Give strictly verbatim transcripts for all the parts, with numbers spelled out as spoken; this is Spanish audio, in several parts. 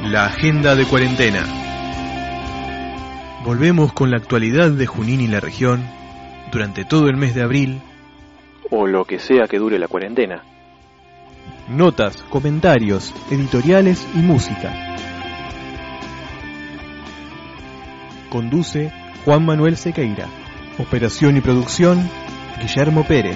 La agenda de cuarentena. Volvemos con la actualidad de Junín y la región durante todo el mes de abril, o lo que sea que dure la cuarentena. Notas, comentarios, editoriales y música. Conduce Juan Manuel Sequeira. Operación y producción, Guillermo Pérez.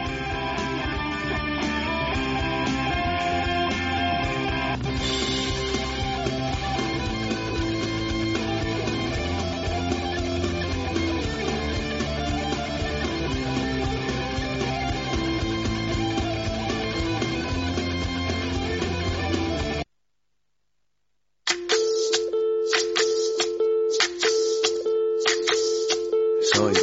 Soy,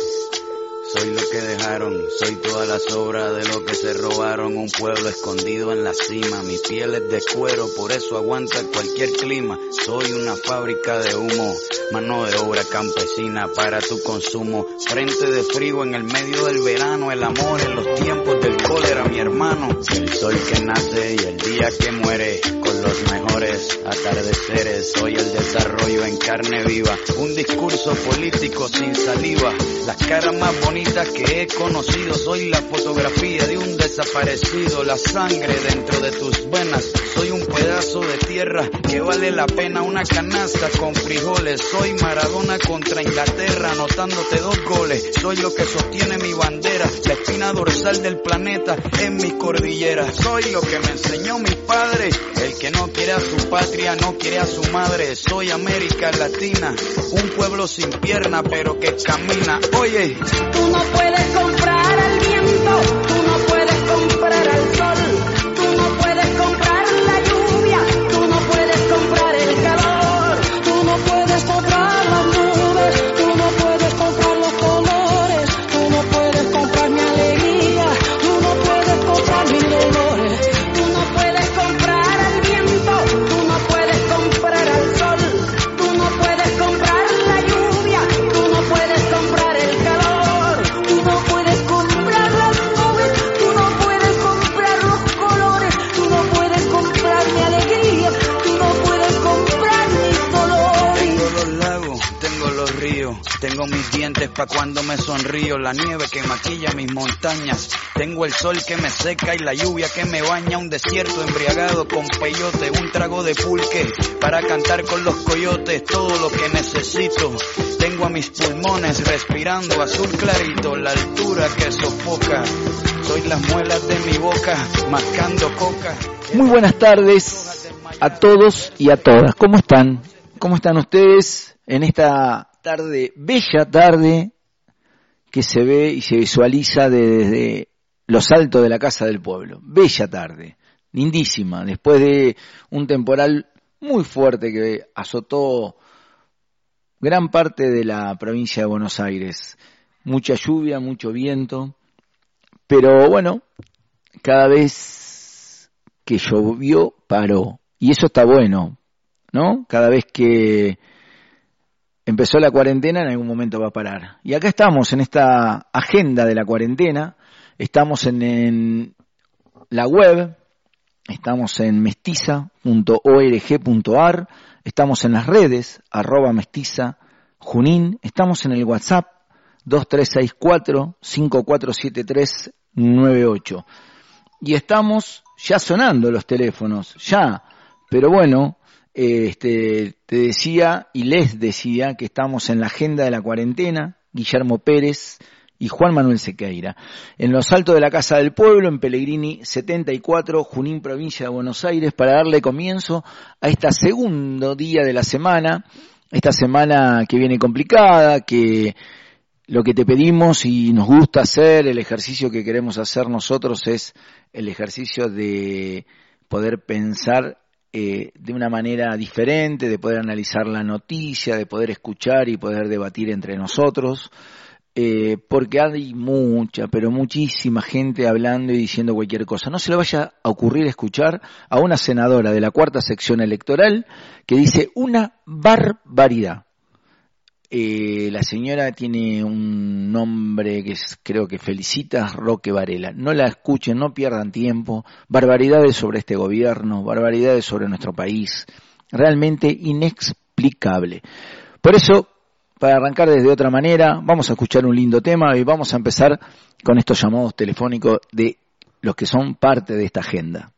soy lo que dejaron, soy toda la sobra de lo que se robaron, un pueblo escondido en la cima, mi piel es de cuero, por eso aguanta cualquier clima, soy una fábrica de humo, mano de obra campesina para tu consumo, frente de frío en el medio del verano, el amor en los tiempos del cólera, mi hermano, el sol que nace y el día que muere, con los mejores atardeceres, soy el desarrollo en carne viva, un discurso político sin saliva, las caras más bonitas que he conocido, soy la fotografía de un desaparecido, la sangre dentro de tus venas, soy un pedazo de tierra que vale la pena una canasta con frijoles, soy Maradona contra Inglaterra anotándote dos goles, soy lo que sostiene mi bandera, la espina dorsal del planeta en mi cordillera, soy lo que me enseñó mi padre, el que no quiere a su patria no quiere a su madre, soy América Latina, un pueblo sin pierna pero que camina, oye, tú no puedes comprar al viento, tú no puedes comprar al sol, tú no puedes comprar la lluvia, tú no puedes comprar el calor, tú no puedes comprar las nubes, tú no puedes comprar los colores, tú no puedes comprar mi alegría, tú no puedes comprar mis dolores, tú no puedes comprar al viento, tú no puedes comprar al sol, tú no puedes comprar la lluvia, tú no puedes comprar el calor, tú no puedes comprar las nubes, tú no puedes comprar los colores, tú no puedes comprar mi alegría, tú no puedes comprar mis dolores. tengo los lagos, tengo los ríos, tengo mis dientes pa' cuando me sonrío, la nieve que maquilla mis montañas, tengo el sol que me seca y la lluvia que me baña, un desierto embriagado con peyote, un trago de pulque para cantar con los coyotes, todo lo que necesito, tengo a mis pulmones respirando azul clarito, la altura que sofoca, soy las muelas de mi boca mascando coca. Muy buenas tardes a todos y a todas. ¿Cómo están? ¿Cómo están ustedes en esta tarde, bella tarde, que se ve y se visualiza desde los altos de la Casa del Pueblo? Bella tarde, lindísima, después de un temporal muy fuerte que azotó gran parte de la provincia de Buenos Aires. Mucha lluvia, mucho viento, pero bueno, cada vez que llovió, paró. Y eso está bueno, ¿no? Cada vez que empezó la cuarentena, en algún momento va a parar. Y acá estamos en esta agenda de la cuarentena, estamos en, en la web, estamos en mestiza punto org punto ar, estamos en las redes, arroba mestiza Junín, estamos en el WhatsApp, dos tres seis cuatro, cinco cuatro siete tres nueve ocho. Y estamos ya sonando los teléfonos, ya, pero bueno, este, te decía y les decía que estamos en la agenda de la cuarentena, Guillermo Pérez y Juan Manuel Sequeira, en los altos de la Casa del Pueblo, en Pellegrini setenta y cuatro, Junín, provincia de Buenos Aires, para darle comienzo a este segundo día de la semana, esta semana que viene complicada, que lo que te pedimos y nos gusta hacer, el ejercicio que queremos hacer nosotros es el ejercicio de poder pensar eh, de una manera diferente, de poder analizar la noticia, de poder escuchar y poder debatir entre nosotros, eh, porque hay mucha, pero muchísima gente hablando y diciendo cualquier cosa. No se le vaya a ocurrir escuchar a una senadora de la cuarta sección electoral que dice una barbaridad. Eh, la señora tiene un nombre que es, creo que Felicitas Roque Varela. No la escuchen, no pierdan tiempo. Barbaridades sobre este gobierno, barbaridades sobre nuestro país, realmente inexplicable. Por eso, para arrancar desde otra manera, vamos a escuchar un lindo tema y vamos a empezar con estos llamados telefónicos de los que son parte de esta agenda.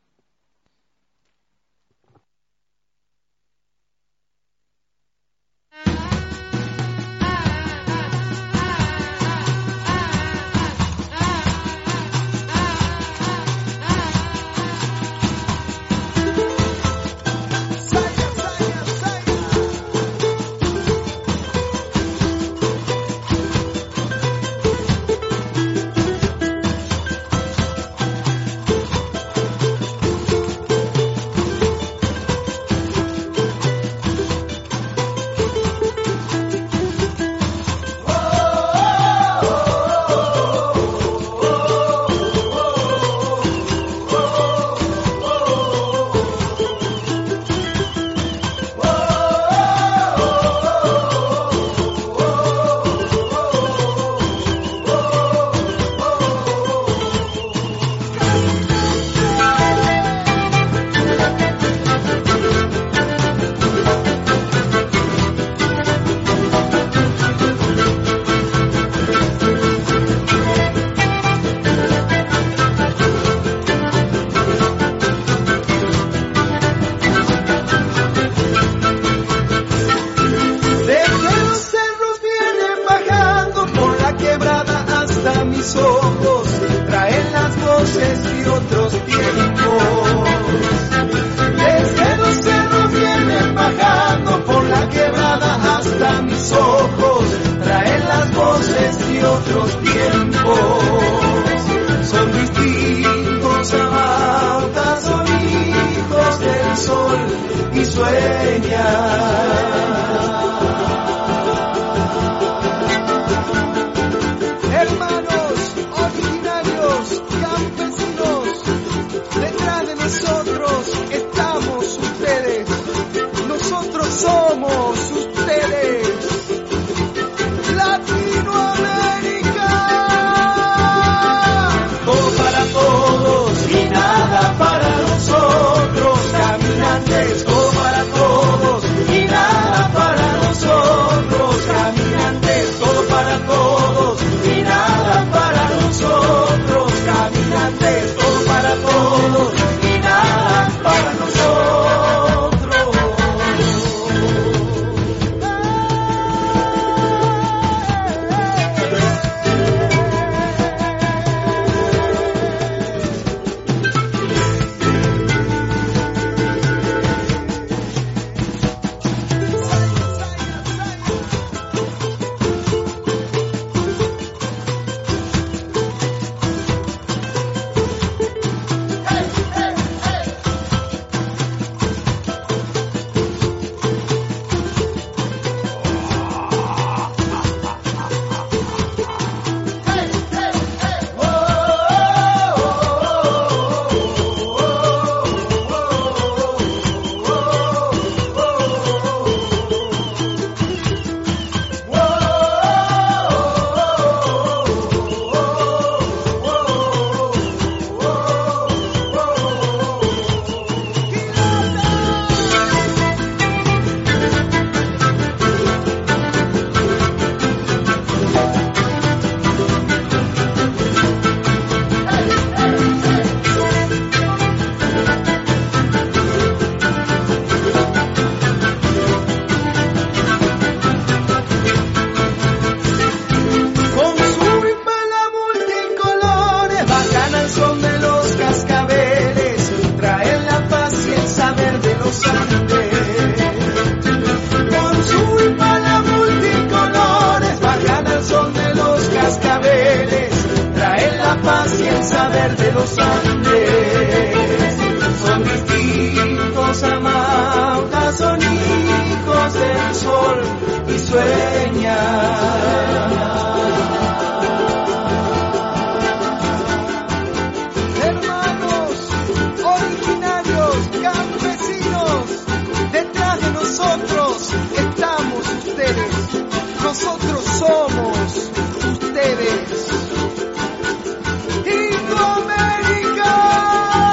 Indo América.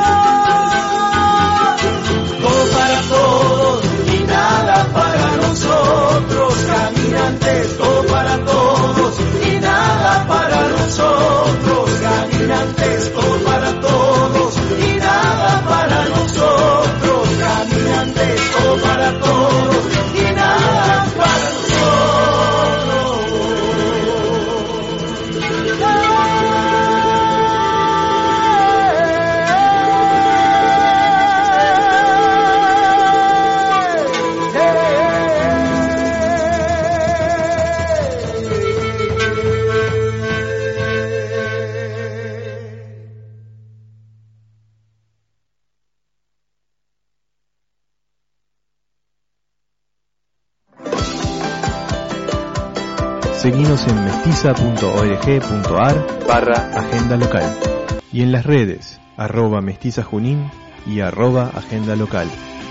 Seguinos en mestiza punto org punto ar barra agenda local y en las redes arroba mestiza junín y arroba agenda local.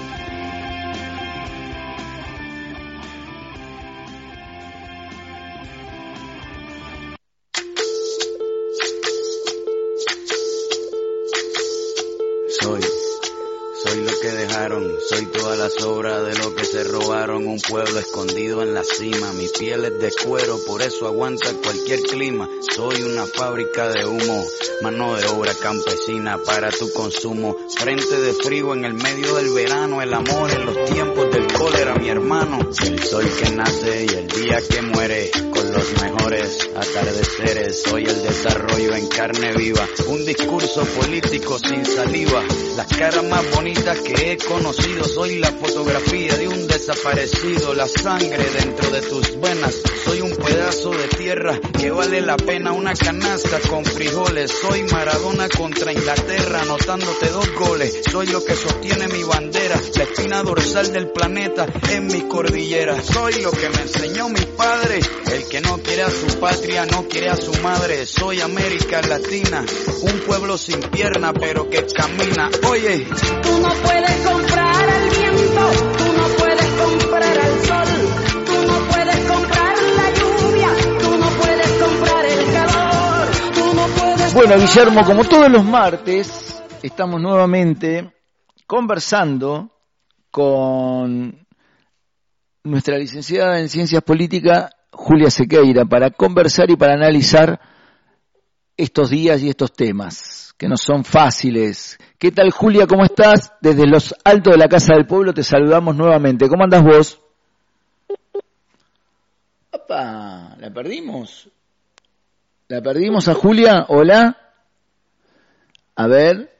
Soy, soy lo que dejaron, soy toda la sobra de lo que se robaron, un pueblo escondido en la cima, mi piel es de cuero, por eso aguanta cualquier clima, soy una fábrica de humo, mano de obra campesina para tu consumo, frente de frío en el medio del verano, el amor en los tiempos del cólera, mi hermano, el sol que nace y el día que muere, con los mejores atardeceres, soy el desarrollo en carne viva, un discurso político sin saliva, las caras más bonitas que he conocido, soy la fotografía de un desaparecido, la sangre dentro de tus venas, soy un pedazo de tierra que vale la pena una canasta con frijoles, soy Maradona contra Inglaterra anotándote dos goles, soy lo que sostiene mi bandera, la espina dorsal del planeta en mi cordillera, soy lo que me enseñó mi padre, el que no quiere a su patria no quiere a su madre, soy América Latina, un pueblo sin pierna pero que camina, oye. Tú no puedes comprar al viento, tú no puedes comprar al sol, tú no puedes comprar la lluvia, tú no puedes comprar el calor, tú no puedes... Bueno, Guillermo, como todos los martes, estamos nuevamente conversando con nuestra licenciada en Ciencias Políticas, Julia Sequeira, para conversar y para analizar estos días y estos temas, que no son fáciles. ¿Qué tal, Julia? ¿Cómo estás? Desde los altos de la Casa del Pueblo te saludamos nuevamente. ¿Cómo andás vos? ¡Opa! ¿La perdimos? ¿La perdimos a Julia? ¿Hola? A ver.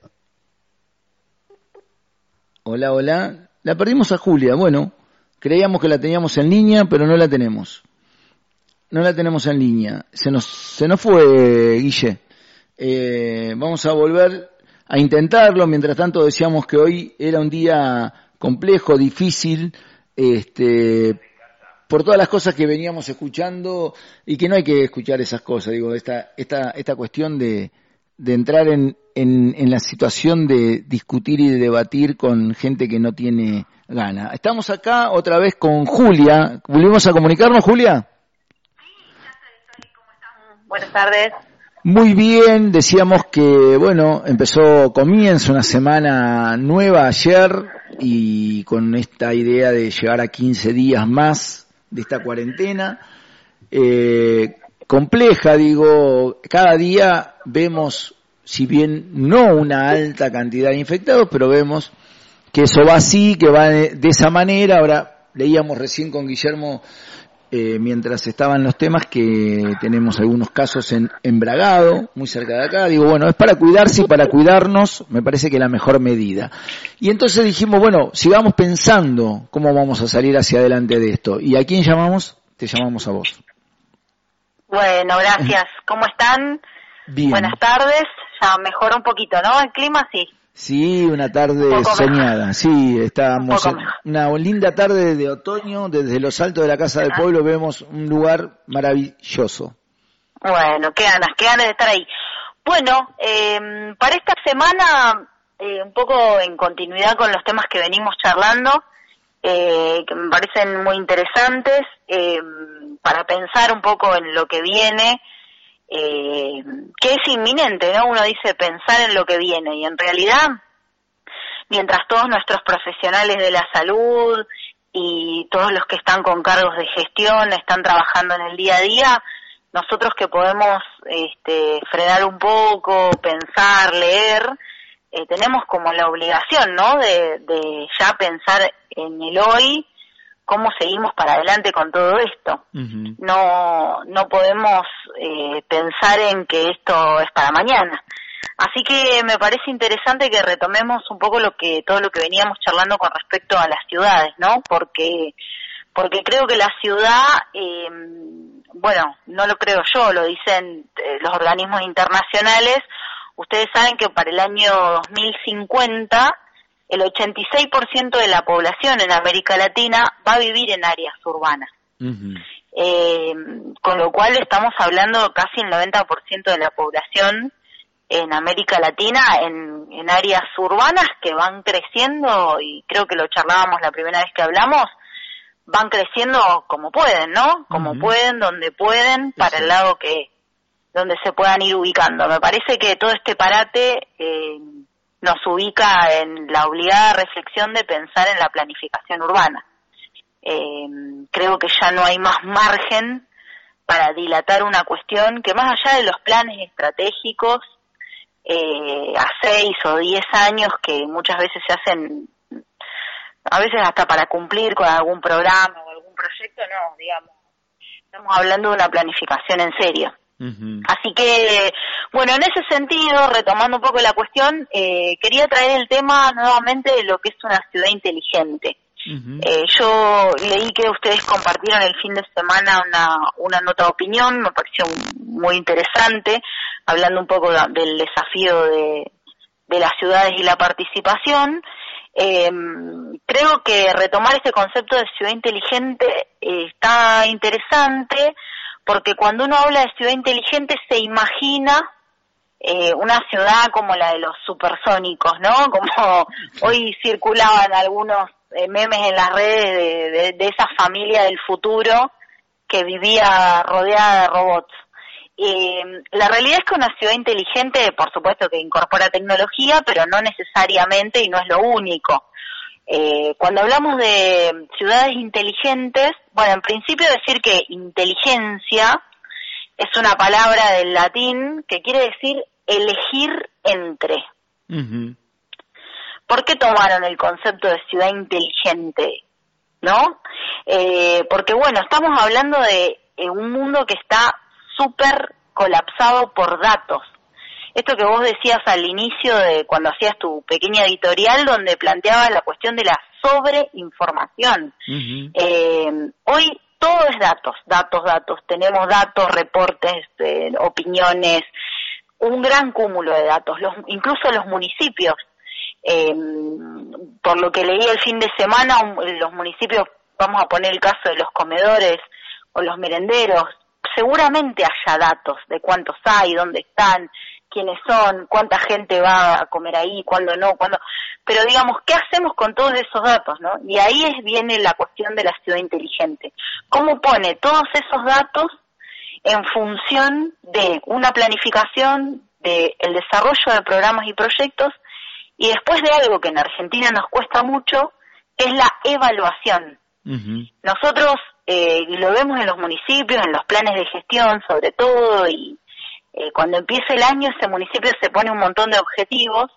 Hola, hola. La perdimos a Julia. Bueno, creíamos que la teníamos en línea, pero no la tenemos. No la tenemos en línea. Se nos, se nos fue, Guille. Eh, vamos a volver a intentarlo. Mientras tanto decíamos que hoy era un día complejo, difícil, este, por todas las cosas que veníamos escuchando y que no hay que escuchar esas cosas. Digo, esta, esta, esta cuestión de, de entrar en, en, en la situación de discutir y de debatir con gente que no tiene gana. Estamos acá otra vez con Julia. ¿Volvimos a comunicarnos, Julia? Buenas tardes. Muy bien, decíamos que, bueno, empezó, comienza una semana nueva ayer y con esta idea de llegar a quince días más de esta cuarentena, eh, compleja, digo, cada día vemos, si bien no una alta cantidad de infectados, pero vemos que eso va así, que va de, de esa manera. Ahora leíamos recién con Guillermo, Eh, mientras estaban los temas, que tenemos algunos casos en, en Bragado, muy cerca de acá. Digo, bueno, es para cuidarse y para cuidarnos, me parece que la mejor medida. Y entonces dijimos, bueno, sigamos pensando cómo vamos a salir hacia adelante de esto. ¿Y a quién llamamos? Te llamamos a vos. Bueno, gracias. ¿Cómo están? Bien. Buenas tardes. Ya mejoró un poquito, ¿no? El clima sí. Sí, una tarde soñada. Sí, estábamos en una linda tarde de otoño. Desde los altos de la Casa del Pueblo vemos un lugar maravilloso. Bueno, qué ganas, qué ganas de estar ahí. Bueno, eh, para esta semana, eh, un poco en continuidad con los temas que venimos charlando, eh, que me parecen muy interesantes, eh, para pensar un poco en lo que viene, Eh, que es inminente, ¿no? Uno dice pensar en lo que viene y en realidad, mientras todos nuestros profesionales de la salud y todos los que están con cargos de gestión están trabajando en el día a día, nosotros que podemos este, frenar un poco, pensar, leer, eh, tenemos como la obligación, ¿no? De, de ya pensar en el hoy, cómo seguimos para adelante con todo esto. Uh-huh. No no podemos eh, pensar en que esto es para mañana. Así que me parece interesante que retomemos un poco lo que todo lo que veníamos charlando con respecto a las ciudades, ¿no? Porque porque creo que la ciudad, eh, bueno, no lo creo yo, lo dicen eh, los organismos internacionales. Ustedes saben que para el año dos mil cincuenta el ochenta y seis por ciento de la población en América Latina va a vivir en áreas urbanas. Uh-huh. eh, con lo cual estamos hablando casi el noventa por ciento de la población en América Latina en, en áreas urbanas que van creciendo, y creo que lo charlábamos la primera vez que hablamos, van creciendo como pueden, ¿no? Como uh-huh. pueden, donde pueden, para sí. el lado que donde se puedan ir ubicando. Me parece que todo este parate eh, nos ubica en la obligada reflexión de pensar en la planificación urbana. Eh, creo que ya no hay más margen para dilatar una cuestión que, más allá de los planes estratégicos, eh, a seis o diez años que muchas veces se hacen, a veces hasta para cumplir con algún programa o algún proyecto, no, digamos, estamos hablando de una planificación en serio. Uh-huh. Así que, bueno, en ese sentido, retomando un poco la cuestión, eh, quería traer el tema nuevamente de lo que es una ciudad inteligente. Uh-huh. Eh, yo leí que ustedes compartieron el fin de semana una, una nota de opinión, me pareció muy interesante, hablando un poco de, del desafío de, de las ciudades y la participación. Eh, creo que retomar este concepto de ciudad inteligente eh, está interesante, porque cuando uno habla de ciudad inteligente se imagina eh, una ciudad como la de los supersónicos, ¿no? Como hoy circulaban algunos eh, memes en las redes de, de, de esa familia del futuro que vivía rodeada de robots. Eh, la realidad es que una ciudad inteligente, por supuesto que incorpora tecnología, pero no necesariamente y no es lo único. Eh, cuando hablamos de ciudades inteligentes, bueno, en principio decir que inteligencia es una palabra del latín que quiere decir elegir entre. Uh-huh. ¿Por qué tomaron el concepto de ciudad inteligente? ¿No? Eh, porque, bueno, estamos hablando de eh, un mundo que está súper colapsado por datos. Esto que vos decías al inicio de cuando hacías tu pequeña editorial, donde planteabas la cuestión de la sobreinformación. Uh-huh. Eh, hoy todo es datos, datos, datos. Tenemos datos, reportes, eh, opiniones, un gran cúmulo de datos. Los, incluso los municipios. Eh, por lo que leí el fin de semana, un, los municipios, vamos a poner el caso de los comedores o los merenderos, seguramente haya datos de cuántos hay, dónde están, quiénes son, cuánta gente va a comer ahí, cuándo no, cuándo. Pero digamos, ¿qué hacemos con todos esos datos, no? Y ahí es, viene la cuestión de la ciudad inteligente. ¿Cómo pone todos esos datos en función de una planificación, de el desarrollo de programas y proyectos, y después de algo que en Argentina nos cuesta mucho, es la evaluación? Uh-huh. Nosotros eh, lo vemos en los municipios, en los planes de gestión sobre todo, y eh, cuando empieza el año ese municipio se pone un montón de objetivos,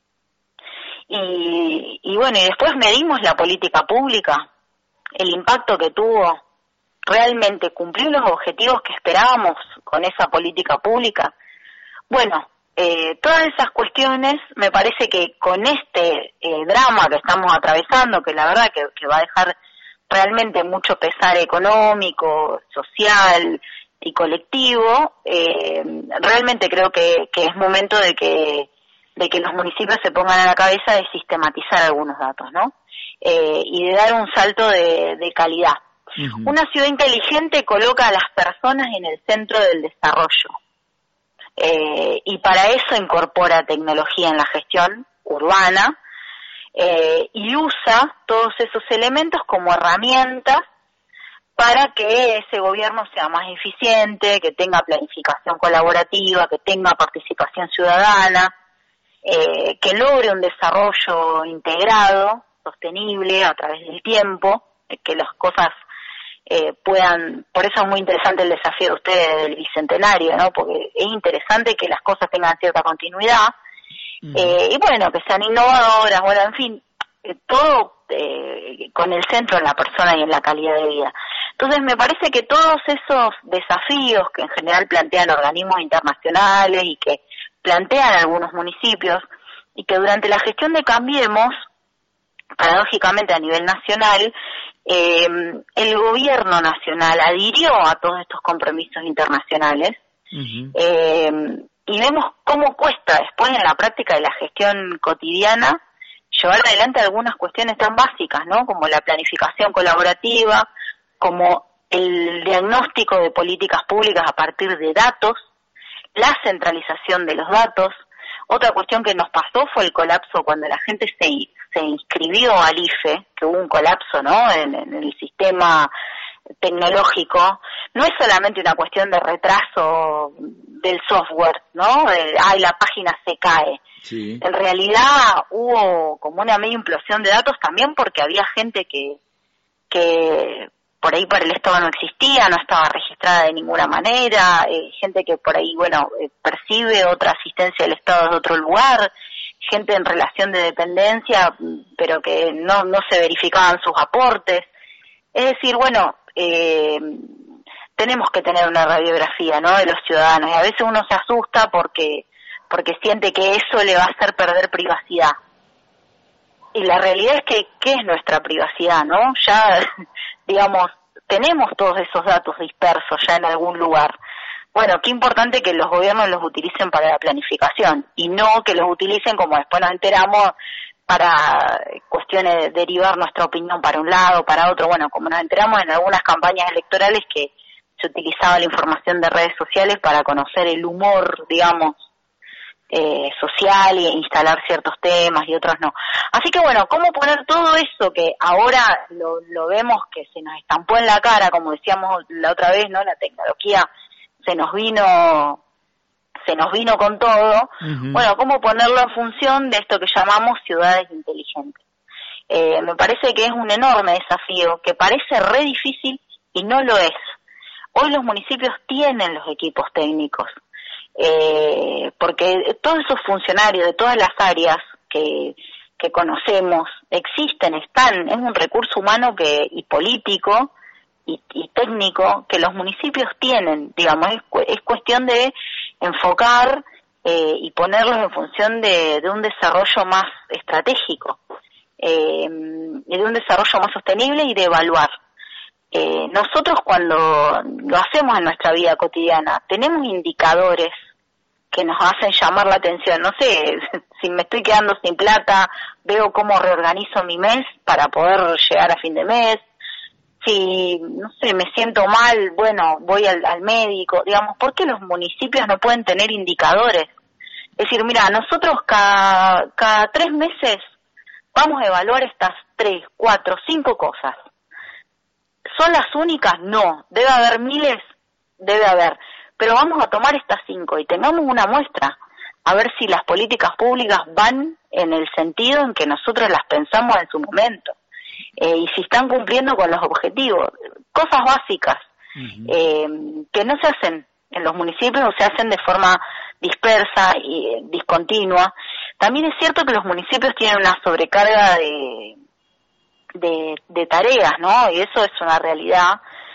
y, y bueno, y después medimos la política pública, el impacto que tuvo, realmente cumplir los objetivos que esperábamos con esa política pública. Bueno, eh, todas esas cuestiones, me parece que con este eh, drama que estamos atravesando, que la verdad que, que va a dejar realmente mucho pesar económico, social y colectivo, eh, realmente creo que, que es momento de que de que los municipios se pongan a la cabeza de sistematizar algunos datos, ¿no? Eh, y de dar un salto de, de calidad. Uh-huh. Una ciudad inteligente coloca a las personas en el centro del desarrollo, eh, y para eso incorpora tecnología en la gestión urbana, eh, y usa todos esos elementos como herramientas para que ese gobierno sea más eficiente, que tenga planificación colaborativa, que tenga participación ciudadana, eh, que logre un desarrollo integrado, sostenible a través del tiempo, eh, que las cosas eh, puedan, por eso es muy interesante el desafío de ustedes del Bicentenario, ¿no? Porque es interesante que las cosas tengan cierta continuidad, uh-huh. eh, y bueno, que sean innovadoras, bueno, en fin, eh, todo eh, con el centro en la persona y en la calidad de vida. Entonces me parece que todos esos desafíos que en general plantean organismos internacionales y que plantean algunos municipios, y que durante la gestión de Cambiemos, paradójicamente a nivel nacional, eh, el gobierno nacional adhirió a todos estos compromisos internacionales, uh-huh. eh, y vemos cómo cuesta después en la práctica de la gestión cotidiana llevar adelante algunas cuestiones tan básicas, ¿no? Como la planificación colaborativa, como el diagnóstico de políticas públicas a partir de datos, la centralización de los datos. Otra cuestión que nos pasó fue el colapso cuando la gente se, se inscribió al I F E, que hubo un colapso, ¿no?, en, en el sistema tecnológico. No es solamente una cuestión de retraso del software, ¿no?, de, ay, la página se cae. Sí. En realidad hubo como una media implosión de datos también porque había gente que, que por ahí para el Estado no existía, no estaba registrada de ninguna manera, eh, gente que por ahí, bueno, eh, percibe otra asistencia del Estado de otro lugar, gente en relación de dependencia, pero que no, no se verificaban sus aportes. Es decir, bueno, eh, tenemos que tener una radiografía, ¿no?, de los ciudadanos, y a veces uno se asusta porque, porque siente que eso le va a hacer perder privacidad. Y la realidad es que, ¿qué es nuestra privacidad, no? Ya, digamos, tenemos todos esos datos dispersos ya en algún lugar. Bueno, qué importante que los gobiernos los utilicen para la planificación y no que los utilicen, como después nos enteramos, para cuestiones de derivar nuestra opinión para un lado, para otro. Bueno, como nos enteramos en algunas campañas electorales que se utilizaba la información de redes sociales para conocer el humor, digamos, Eh, social e instalar ciertos temas y otros no. Así que bueno, ¿cómo poner todo eso que ahora lo, lo vemos que se nos estampó en la cara, como decíamos la otra vez, ¿no? La tecnología se nos vino, se nos vino con todo. Uh-huh. Bueno, ¿cómo ponerlo en función de esto que llamamos ciudades inteligentes? Eh, me parece que es un enorme desafío, que parece re difícil y no lo es. Hoy los municipios tienen los equipos técnicos. Eh, porque todos esos funcionarios de todas las áreas que, que conocemos existen, están, es un recurso humano que y político y, y técnico que los municipios tienen, digamos, es, es cuestión de enfocar eh, y ponerlos en función de, de un desarrollo más estratégico eh, y de un desarrollo más sostenible y de evaluar. Eh, nosotros cuando lo hacemos en nuestra vida cotidiana tenemos indicadores que nos hacen llamar la atención. No sé, si me estoy quedando sin plata, veo cómo reorganizo mi mes para poder llegar a fin de mes. Si, no sé, me siento mal, bueno, voy al, al médico. Digamos, ¿por qué los municipios no pueden tener indicadores? Es decir, mira, nosotros cada, cada tres meses vamos a evaluar estas tres, cuatro, cinco cosas. ¿Son las únicas? No. ¿Debe haber miles? Debe haber. Pero vamos a tomar estas cinco y tengamos una muestra, a ver si las políticas públicas van en el sentido en que nosotros las pensamos en su momento, eh, y si están cumpliendo con los objetivos. Cosas básicas, uh-huh. eh, que no se hacen en los municipios o se hacen de forma dispersa y eh, discontinua. También es cierto que los municipios tienen una sobrecarga de... De, de tareas, ¿no? Y eso es una realidad,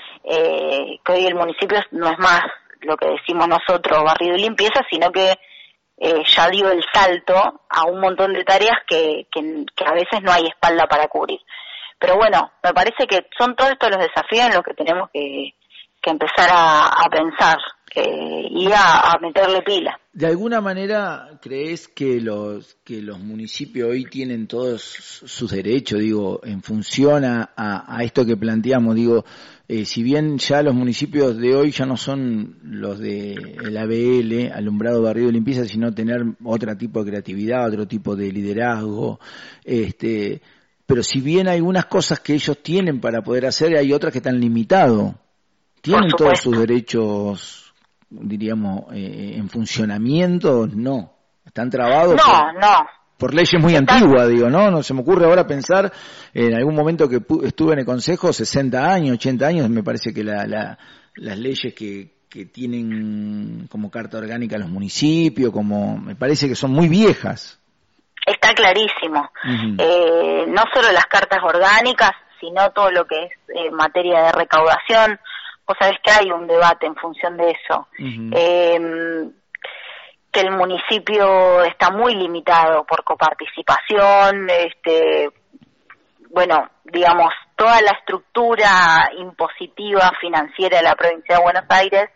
eh, que hoy el municipio no es más lo que decimos nosotros, barrido y limpieza, sino que eh, ya dio el salto a un montón de tareas que, que, que a veces no hay espalda para cubrir. Pero bueno, me parece que son todos estos los desafíos en los que tenemos que, que empezar a, a pensar eh, y a, a meterle pila. ¿De alguna manera crees que los que los municipios hoy tienen todos sus derechos, digo, en función a, a, a esto que planteamos? Digo, eh, si bien ya los municipios de hoy ya no son los de el A B L, alumbrado, barrido y limpieza, sino tener otro tipo de creatividad, otro tipo de liderazgo, este, pero si bien hay algunas cosas que ellos tienen para poder hacer, hay otras que están limitados. ¿Tienen todos sus derechos, diríamos, eh, en funcionamiento? No. ¿Están trabados? No, por, no. Por leyes muy Están... antiguas, digo, ¿no? No se me ocurre ahora pensar, en algún momento que pu- estuve en el Consejo, sesenta años, ochenta años, me parece que la, la, las leyes que, que tienen como carta orgánica los municipios, como me parece que son muy viejas. Está clarísimo. Uh-huh. Eh, no solo las cartas orgánicas, sino todo lo que es eh, materia de recaudación. Vos sabés que hay un debate en función de eso. Uh-huh. Eh, que el municipio está muy limitado por coparticipación, este, bueno, digamos, toda la estructura impositiva financiera de la provincia de Buenos Aires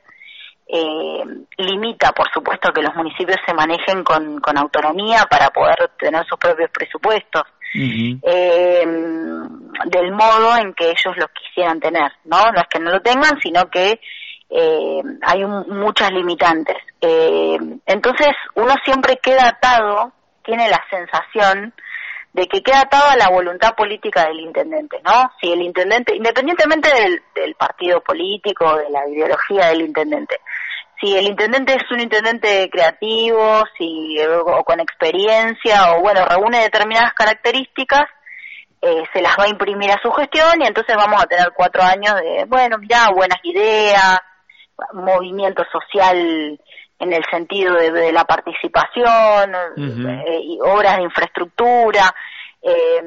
eh, limita, por supuesto, que los municipios se manejen con, con autonomía para poder tener sus propios presupuestos. Uh-huh. Eh, del modo en que ellos los quisieran tener, ¿no? No es que no lo tengan, sino que eh, hay un, muchas limitantes. Eh, entonces uno siempre queda atado, tiene la sensación de que queda atado a la voluntad política del intendente, ¿no? Si el intendente, independientemente del, del partido político, de la ideología del intendente, si el intendente es un intendente creativo, si o con experiencia, o bueno, reúne determinadas características, eh, se las va a imprimir a su gestión y entonces vamos a tener cuatro años de, bueno, mirá, buenas ideas, movimiento social en el sentido de, de la participación, uh-huh. eh, y obras de infraestructura, eh,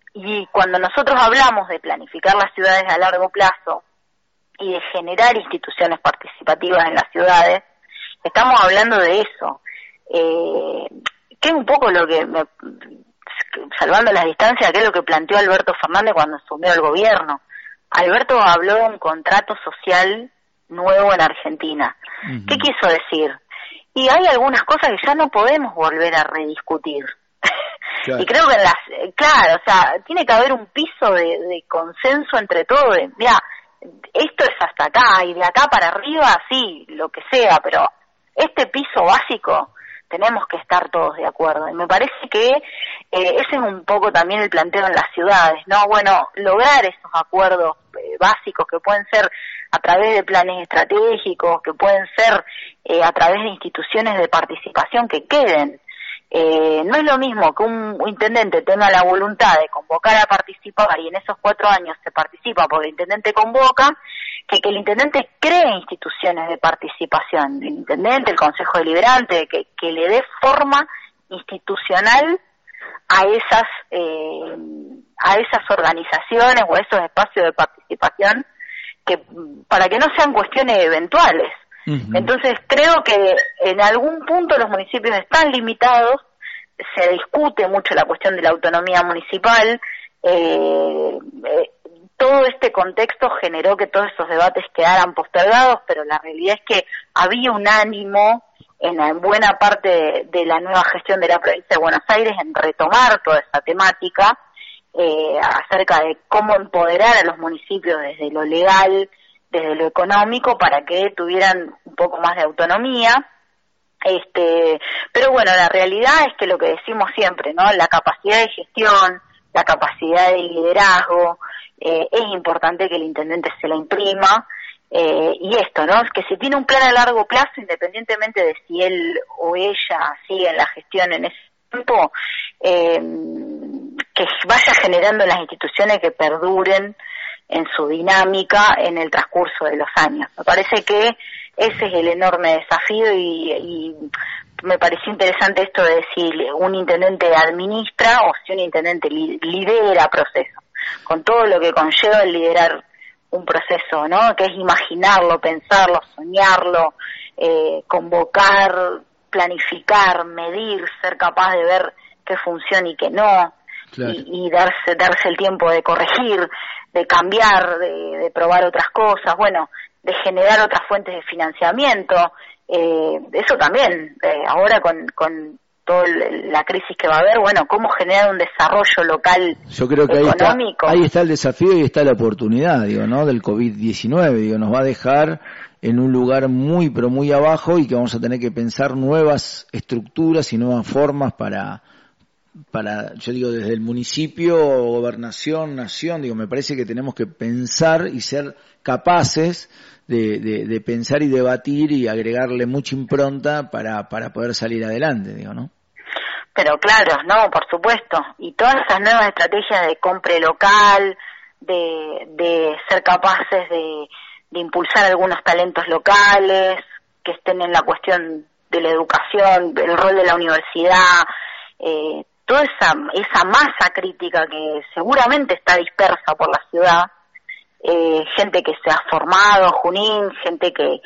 y cuando nosotros hablamos de planificar las ciudades a largo plazo y de generar instituciones participativas en las ciudades, estamos hablando de eso, eh, que es un poco lo que, me, salvando las distancias, que es lo que planteó Alberto Fernández cuando asumió el gobierno. Alberto habló de un contrato social nuevo en Argentina. Uh-huh. ¿Qué quiso decir? Y hay algunas cosas que ya no podemos volver a rediscutir. Claro. Y creo que en las, claro, o sea, tiene que haber un piso de, de consenso entre todos, de, mira, esto es hasta acá, y de acá para arriba, sí, lo que sea, pero este piso básico tenemos que estar todos de acuerdo. Y me parece que eh, ese es un poco también el planteo en las ciudades, ¿no? Bueno, lograr esos acuerdos eh, básicos que pueden ser a través de planes estratégicos, que pueden ser eh, a través de instituciones de participación que queden. Eh, no es lo mismo que un intendente tenga la voluntad de convocar a participar y en esos cuatro años se participa porque el intendente convoca, que que el intendente cree instituciones de participación, el intendente, el consejo deliberante, que, que le dé forma institucional a esas eh, a esas organizaciones o a esos espacios de participación, que para que no sean cuestiones eventuales. Uh-huh. Entonces creo que en algún punto los municipios están limitados, se discute mucho la cuestión de la autonomía municipal, eh, eh, todo este contexto generó que todos esos debates quedaran postergados, pero la realidad es que había un ánimo en, en buena parte de, de la nueva gestión de la provincia de Buenos Aires en retomar toda esa temática, eh, acerca de cómo empoderar a los municipios desde lo legal, desde lo económico, para que tuvieran un poco más de autonomía. Este, pero bueno, la realidad es que lo que decimos siempre, ¿no? La capacidad de gestión, la capacidad de liderazgo, eh, es importante que el intendente se la imprima, eh, y esto, ¿no? Es que si tiene un plan a largo plazo, independientemente de si él o ella sigue en la gestión en ese tiempo, eh, que vaya generando las instituciones que perduren en su dinámica en el transcurso de los años. Me parece que ese es el enorme desafío y, y me pareció interesante esto de decir un intendente administra o si un intendente li, lidera procesos, con todo lo que conlleva el liderar un proceso, ¿no? Que es imaginarlo, pensarlo, soñarlo, eh, convocar, planificar, medir, ser capaz de ver qué funciona y qué no, claro. y, y darse darse el tiempo de corregir, de cambiar, de, de probar otras cosas, bueno, de generar otras fuentes de financiamiento, eh, eso también, eh, ahora con, con toda la crisis que va a haber, bueno, cómo generar un desarrollo local. Yo creo que económico. Ahí está, ahí está el desafío y está la oportunidad, digo, ¿no? Del covid diecinueve, digo, nos va a dejar en un lugar muy, pero muy abajo y que vamos a tener que pensar nuevas estructuras y nuevas formas para... para, yo digo, desde el municipio, gobernación, nación, digo, me parece que tenemos que pensar y ser capaces de, de, de pensar y debatir y agregarle mucha impronta para, para poder salir adelante, digo, ¿no? Pero claro, no, por supuesto, y todas esas nuevas estrategias de compra local, de, de ser capaces de, de impulsar algunos talentos locales, que estén en la cuestión de la educación, el rol de la universidad, eh, toda esa, esa masa crítica que seguramente está dispersa por la ciudad, eh, gente que se ha formado, Junín, gente que,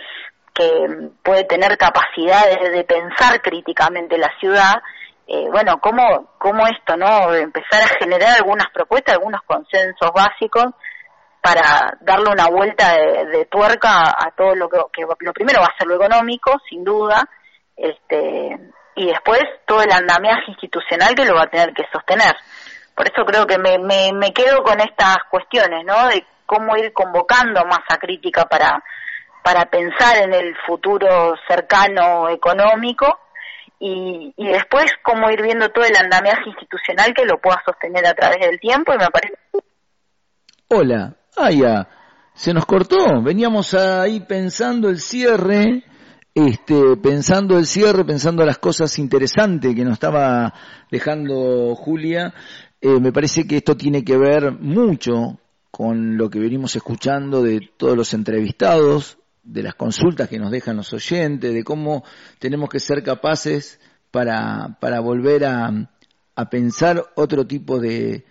que puede tener capacidades de pensar críticamente la ciudad, eh, bueno, cómo, cómo esto, ¿no? Empezar a generar algunas propuestas, algunos consensos básicos para darle una vuelta de, de tuerca a todo lo que, que lo primero va a ser lo económico, sin duda, este, y después todo el andamiaje institucional que lo va a tener que sostener, por eso creo que me, me, me quedo con estas cuestiones, ¿no? De cómo ir convocando masa crítica para, para pensar en el futuro cercano económico y, y después cómo ir viendo todo el andamiaje institucional que lo pueda sostener a través del tiempo y me parece... Hola, ah ya, se nos cortó, veníamos ahí pensando el cierre... Este, pensando el cierre, pensando las cosas interesantes que nos estaba dejando Julia, eh, me parece que esto tiene que ver mucho con lo que venimos escuchando de todos los entrevistados, de las consultas que nos dejan los oyentes, de cómo tenemos que ser capaces para, para volver a, a pensar otro tipo de,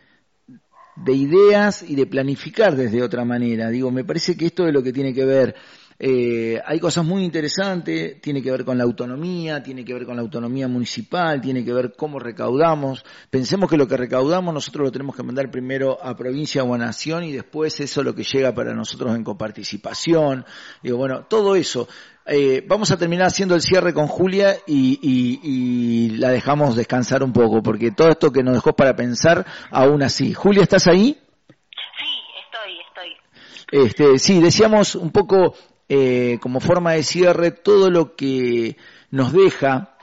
de ideas y de planificar desde otra manera. Digo, me parece que esto es lo que tiene que ver. Eh, hay cosas muy interesantes, tiene que ver con la autonomía, tiene que ver con la autonomía municipal, tiene que ver cómo recaudamos. Pensemos que lo que recaudamos nosotros lo tenemos que mandar primero a provincia o a nación y después eso es lo que llega para nosotros en coparticipación. Digo, bueno, todo eso. Eh, vamos a terminar haciendo el cierre con Julia y, y, y la dejamos descansar un poco, porque todo esto que nos dejó para pensar, aún así. Julia, ¿estás ahí? Sí, estoy, estoy. Este, sí, decíamos un poco... Eh, como forma de cierre, todo lo que nos deja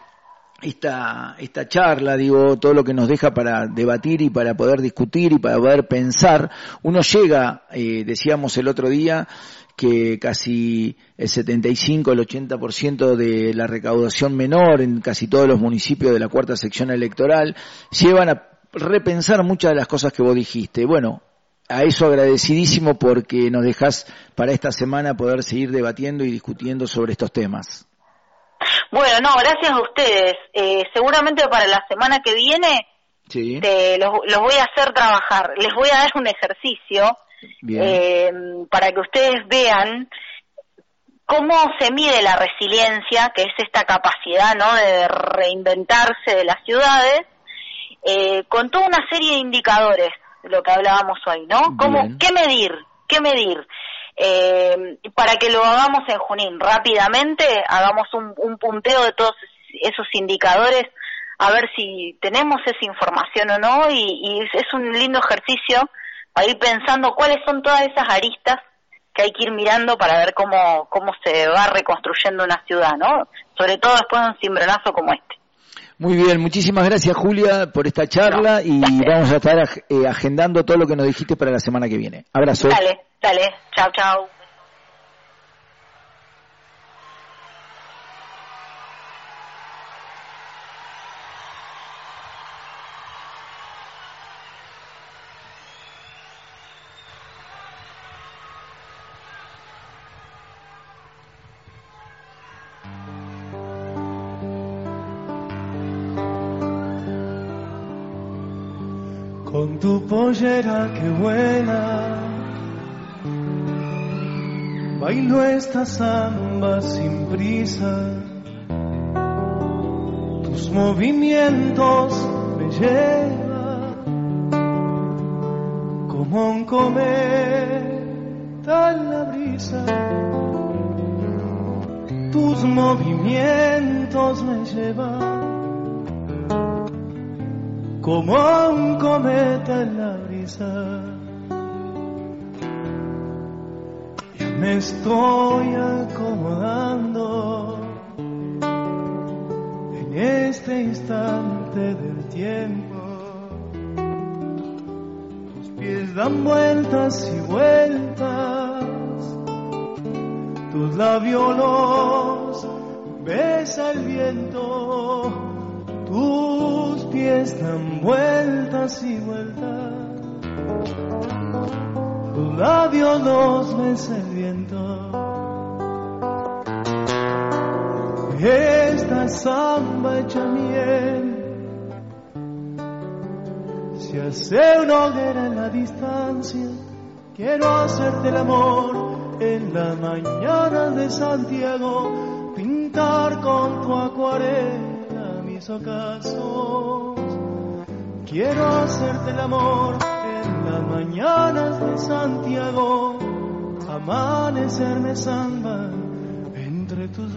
esta, esta charla, digo, todo lo que nos deja para debatir y para poder discutir y para poder pensar. Uno llega, eh, decíamos el otro día, que casi el setenta y cinco, el ochenta por ciento de la recaudación menor en casi todos los municipios de la cuarta sección electoral llevan a repensar muchas de las cosas que vos dijiste. Bueno, a eso agradecidísimo porque nos dejás para esta semana poder seguir debatiendo y discutiendo sobre estos temas. Bueno, no, gracias a ustedes. Eh, seguramente para la semana que viene sí. te, los, los voy a hacer trabajar. Les voy a dar un ejercicio eh, para que ustedes vean cómo se mide la resiliencia, que es esta capacidad, ¿no?, de reinventarse de las ciudades, eh, con toda una serie de indicadores. Lo que hablábamos hoy, ¿no? ¿Cómo, qué medir? ¿Qué medir? Eh, para que lo hagamos en Junín rápidamente, hagamos un, un punteo de todos esos indicadores, a ver si tenemos esa información o no, y, y es un lindo ejercicio para ir pensando cuáles son todas esas aristas que hay que ir mirando para ver cómo, cómo se va reconstruyendo una ciudad, ¿no? Sobre todo después de un cimbronazo como este. Muy bien, muchísimas gracias Julia por esta charla y vamos a estar eh, agendando todo lo que nos dijiste para la semana que viene. Abrazo. Dale, dale, chao, chao. Con tu pollera que vuela, bailo esta samba sin prisa. Tus movimientos me llevan como un cometa en la brisa. Tus movimientos me llevan como un cometa en la brisa. Yo me estoy acomodando en este instante del tiempo. Tus pies dan vueltas y vueltas, tus labios los besa el viento. Tus pies dan vueltas y vueltas, tus labios los besa el viento. Esta samba hecha miel se hace una hoguera en la distancia. Quiero hacerte el amor en las mañanas de Santiago, pintar con tu acuarela mis ocasos. Quiero hacerte el amor en las mañanas de Santiago, amanecerme samba entre tus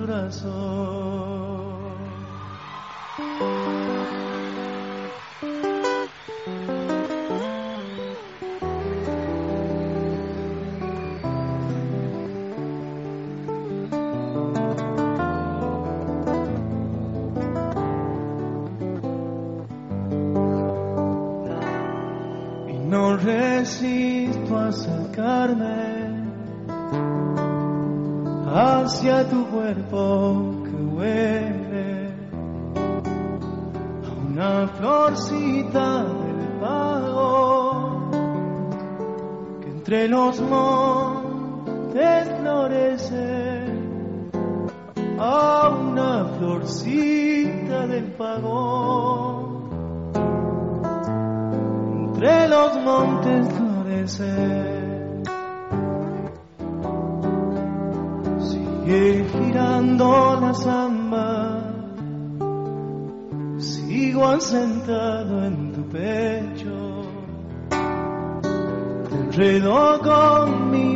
brazos. no resisto a acercarme hacia tu cuerpo que huele a una florcita del pago que entre los montes florece, a una florcita del pago entre los montes florece. Sigue girando la samba, sigo asentado en tu pecho, te enredo con mi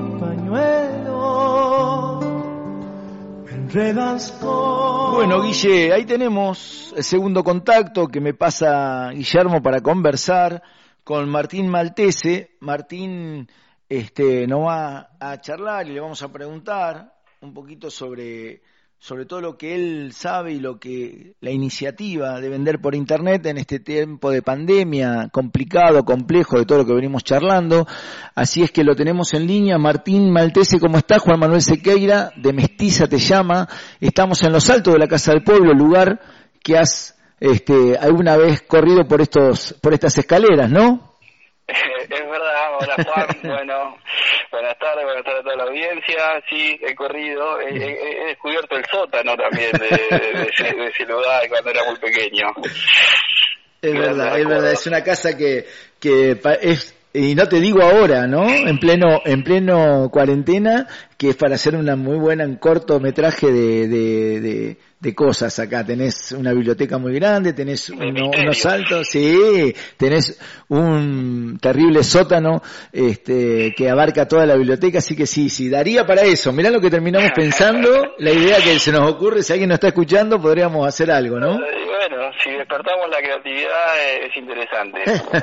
pañuelo, me enredas con... Bueno, Guille, ahí tenemos el segundo contacto que me pasa Guillermo para conversar con Martín Maltese. Martín este, nos va a charlar y le vamos a preguntar un poquito sobre, sobre todo lo que él sabe y lo que la iniciativa de vender por internet en este tiempo de pandemia complicado, complejo, de todo lo que venimos charlando. Así es que lo tenemos en línea. Martín Maltese, ¿cómo estás? Juan Manuel Sequeira de Mestiza te llama. Estamos en los altos de la Casa del Pueblo, lugar que has este, alguna vez corrido por estos, por estas escaleras, ¿no? Es verdad. Hola Juan, bueno, buenas tardes, buenas tardes a toda la audiencia. Sí, he corrido, he, he, he descubierto el sótano también de, de, de, ese, de ese lugar cuando era muy pequeño. Es verdad, es verdad, es una casa que, que es, y no te digo ahora, ¿no? En pleno, en pleno cuarentena, que es para hacer una muy buena en cortometraje de, de, de, de cosas acá. Tenés una biblioteca muy grande, tenés uno, unos saltos, sí, tenés un terrible sótano este que abarca toda la biblioteca, así que sí, sí, daría para eso. Mirá lo que terminamos pensando, la idea que se nos ocurre, si alguien nos está escuchando, podríamos hacer algo, ¿no? Bueno, si despertamos la creatividad es interesante.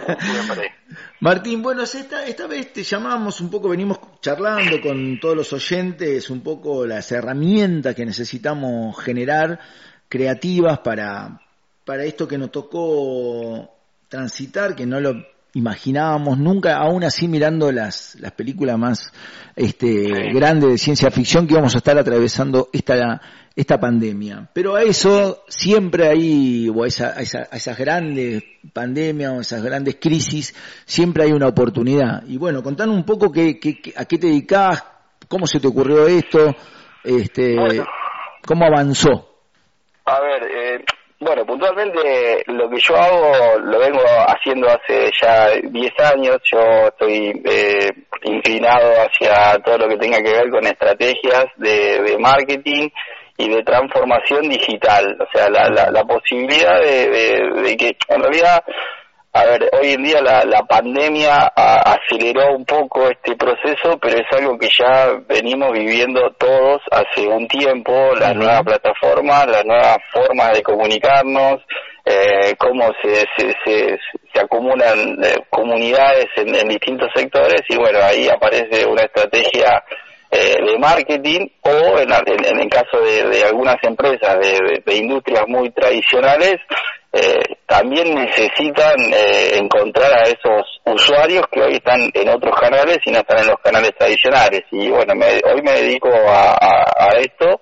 Martín, bueno, esta, esta vez te llamamos un poco, venimos charlando con todos los oyentes, un poco las herramientas que necesitamos generar, creativas para, para esto que nos tocó transitar, que no lo imaginábamos nunca, aún así mirando las, las películas más este, grandes de ciencia ficción, que íbamos a estar atravesando esta esta pandemia. Pero a eso siempre hay, o a, esa, a, esa, a esas grandes pandemias o esas grandes crisis, siempre hay una oportunidad. Y bueno, contanos un poco qué, qué, a qué te dedicás, cómo se te ocurrió esto, este, bueno, cómo avanzó. A ver, eh, bueno, puntualmente lo que yo hago lo vengo haciendo hace ya diez años. Yo estoy eh, inclinado hacia todo lo que tenga que ver con estrategias de, de marketing y de transformación digital, o sea, la, la, la posibilidad de, de, de que, en realidad, a ver, hoy en día la, la pandemia a, aceleró un poco este proceso, pero es algo que ya venimos viviendo todos hace un tiempo, las nuevas plataformas, las nuevas formas de comunicarnos, eh, cómo se, se, se, se acumulan eh, comunidades en, en distintos sectores, y bueno, ahí aparece una estrategia de marketing, o en, en, en el caso de, de algunas empresas de, de, de industrias muy tradicionales, eh, también necesitan eh, encontrar a esos usuarios que hoy están en otros canales y no están en los canales tradicionales. Y bueno, me, hoy me dedico a, a, a esto,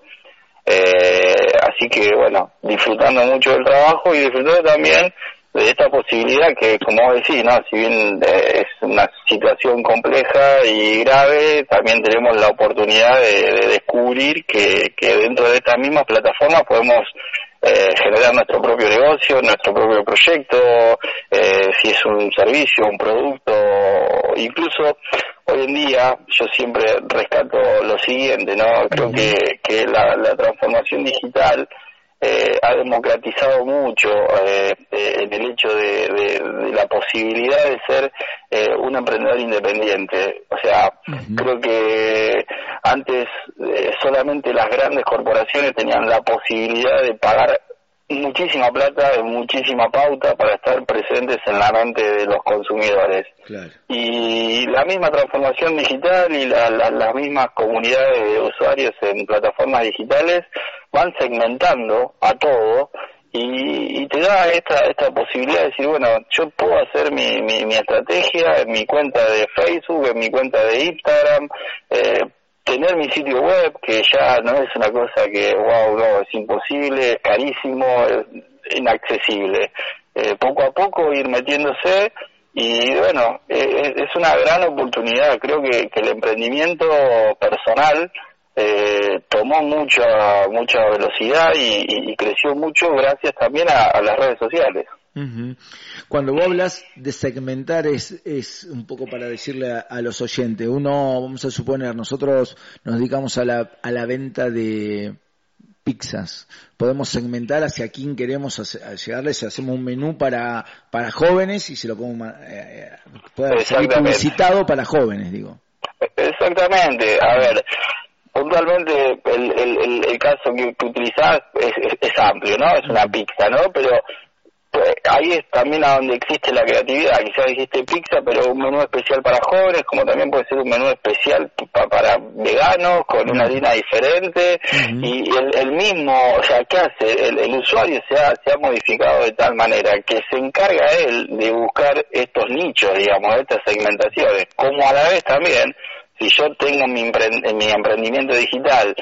eh, así que bueno, disfrutando mucho del trabajo y disfrutando también de esta posibilidad que, como vos decís, ¿no? Si bien eh, es una situación compleja y grave, también tenemos la oportunidad de, de descubrir que, que dentro de estas mismas plataformas podemos eh, generar nuestro propio negocio, nuestro propio proyecto, eh, si es un servicio, un producto, incluso hoy en día yo siempre rescato lo siguiente, ¿no? Creo que, que la, la transformación digital Eh, ha democratizado mucho eh, eh, en el hecho de, de, de la posibilidad de ser eh, un emprendedor independiente. O sea, uh-huh. creo que antes eh, solamente las grandes corporaciones tenían la posibilidad de pagar muchísima plata, muchísima pauta para estar presentes en la mente de los consumidores. Claro. Y la misma transformación digital y la, la, las mismas comunidades de usuarios en plataformas digitales van segmentando a todo y, y te da esta esta posibilidad de decir, bueno, yo puedo hacer mi, mi, mi estrategia en mi cuenta de Facebook, en mi cuenta de Instagram, eh, tener mi sitio web, que ya no es una cosa que, wow, no, es imposible, es carísimo, es inaccesible. Eh, poco a poco ir metiéndose y, bueno, eh, es una gran oportunidad. Creo que, que el emprendimiento personal eh, tomó mucha mucha velocidad y, y, y creció mucho gracias también a, a las redes sociales. Uh-huh. Cuando vos hablas de segmentar es es un poco para decirle a, a los oyentes, uno, vamos a suponer, nosotros nos dedicamos a la a la venta de pizzas, podemos segmentar hacia quién queremos hacer, llegarles, hacemos un menú para para jóvenes y se lo podemos eh, puede ser publicitado para jóvenes, digo. Exactamente, a ver, puntualmente el, el, el, el caso que, que utilizás es, es, es amplio, ¿no? Es una pizza, ¿no? Pero pues, ahí es también a donde existe la creatividad. Quizás dijiste pizza, pero un menú especial para jóvenes, como también puede ser un menú especial pa, para veganos, con una harina diferente, uh-huh. y el, el mismo, o sea, ¿qué hace? El, el usuario se ha, se ha modificado de tal manera que se encarga él de buscar estos nichos, digamos, estas segmentaciones, como a la vez también, si yo tengo mi, emprend- mi emprendimiento digital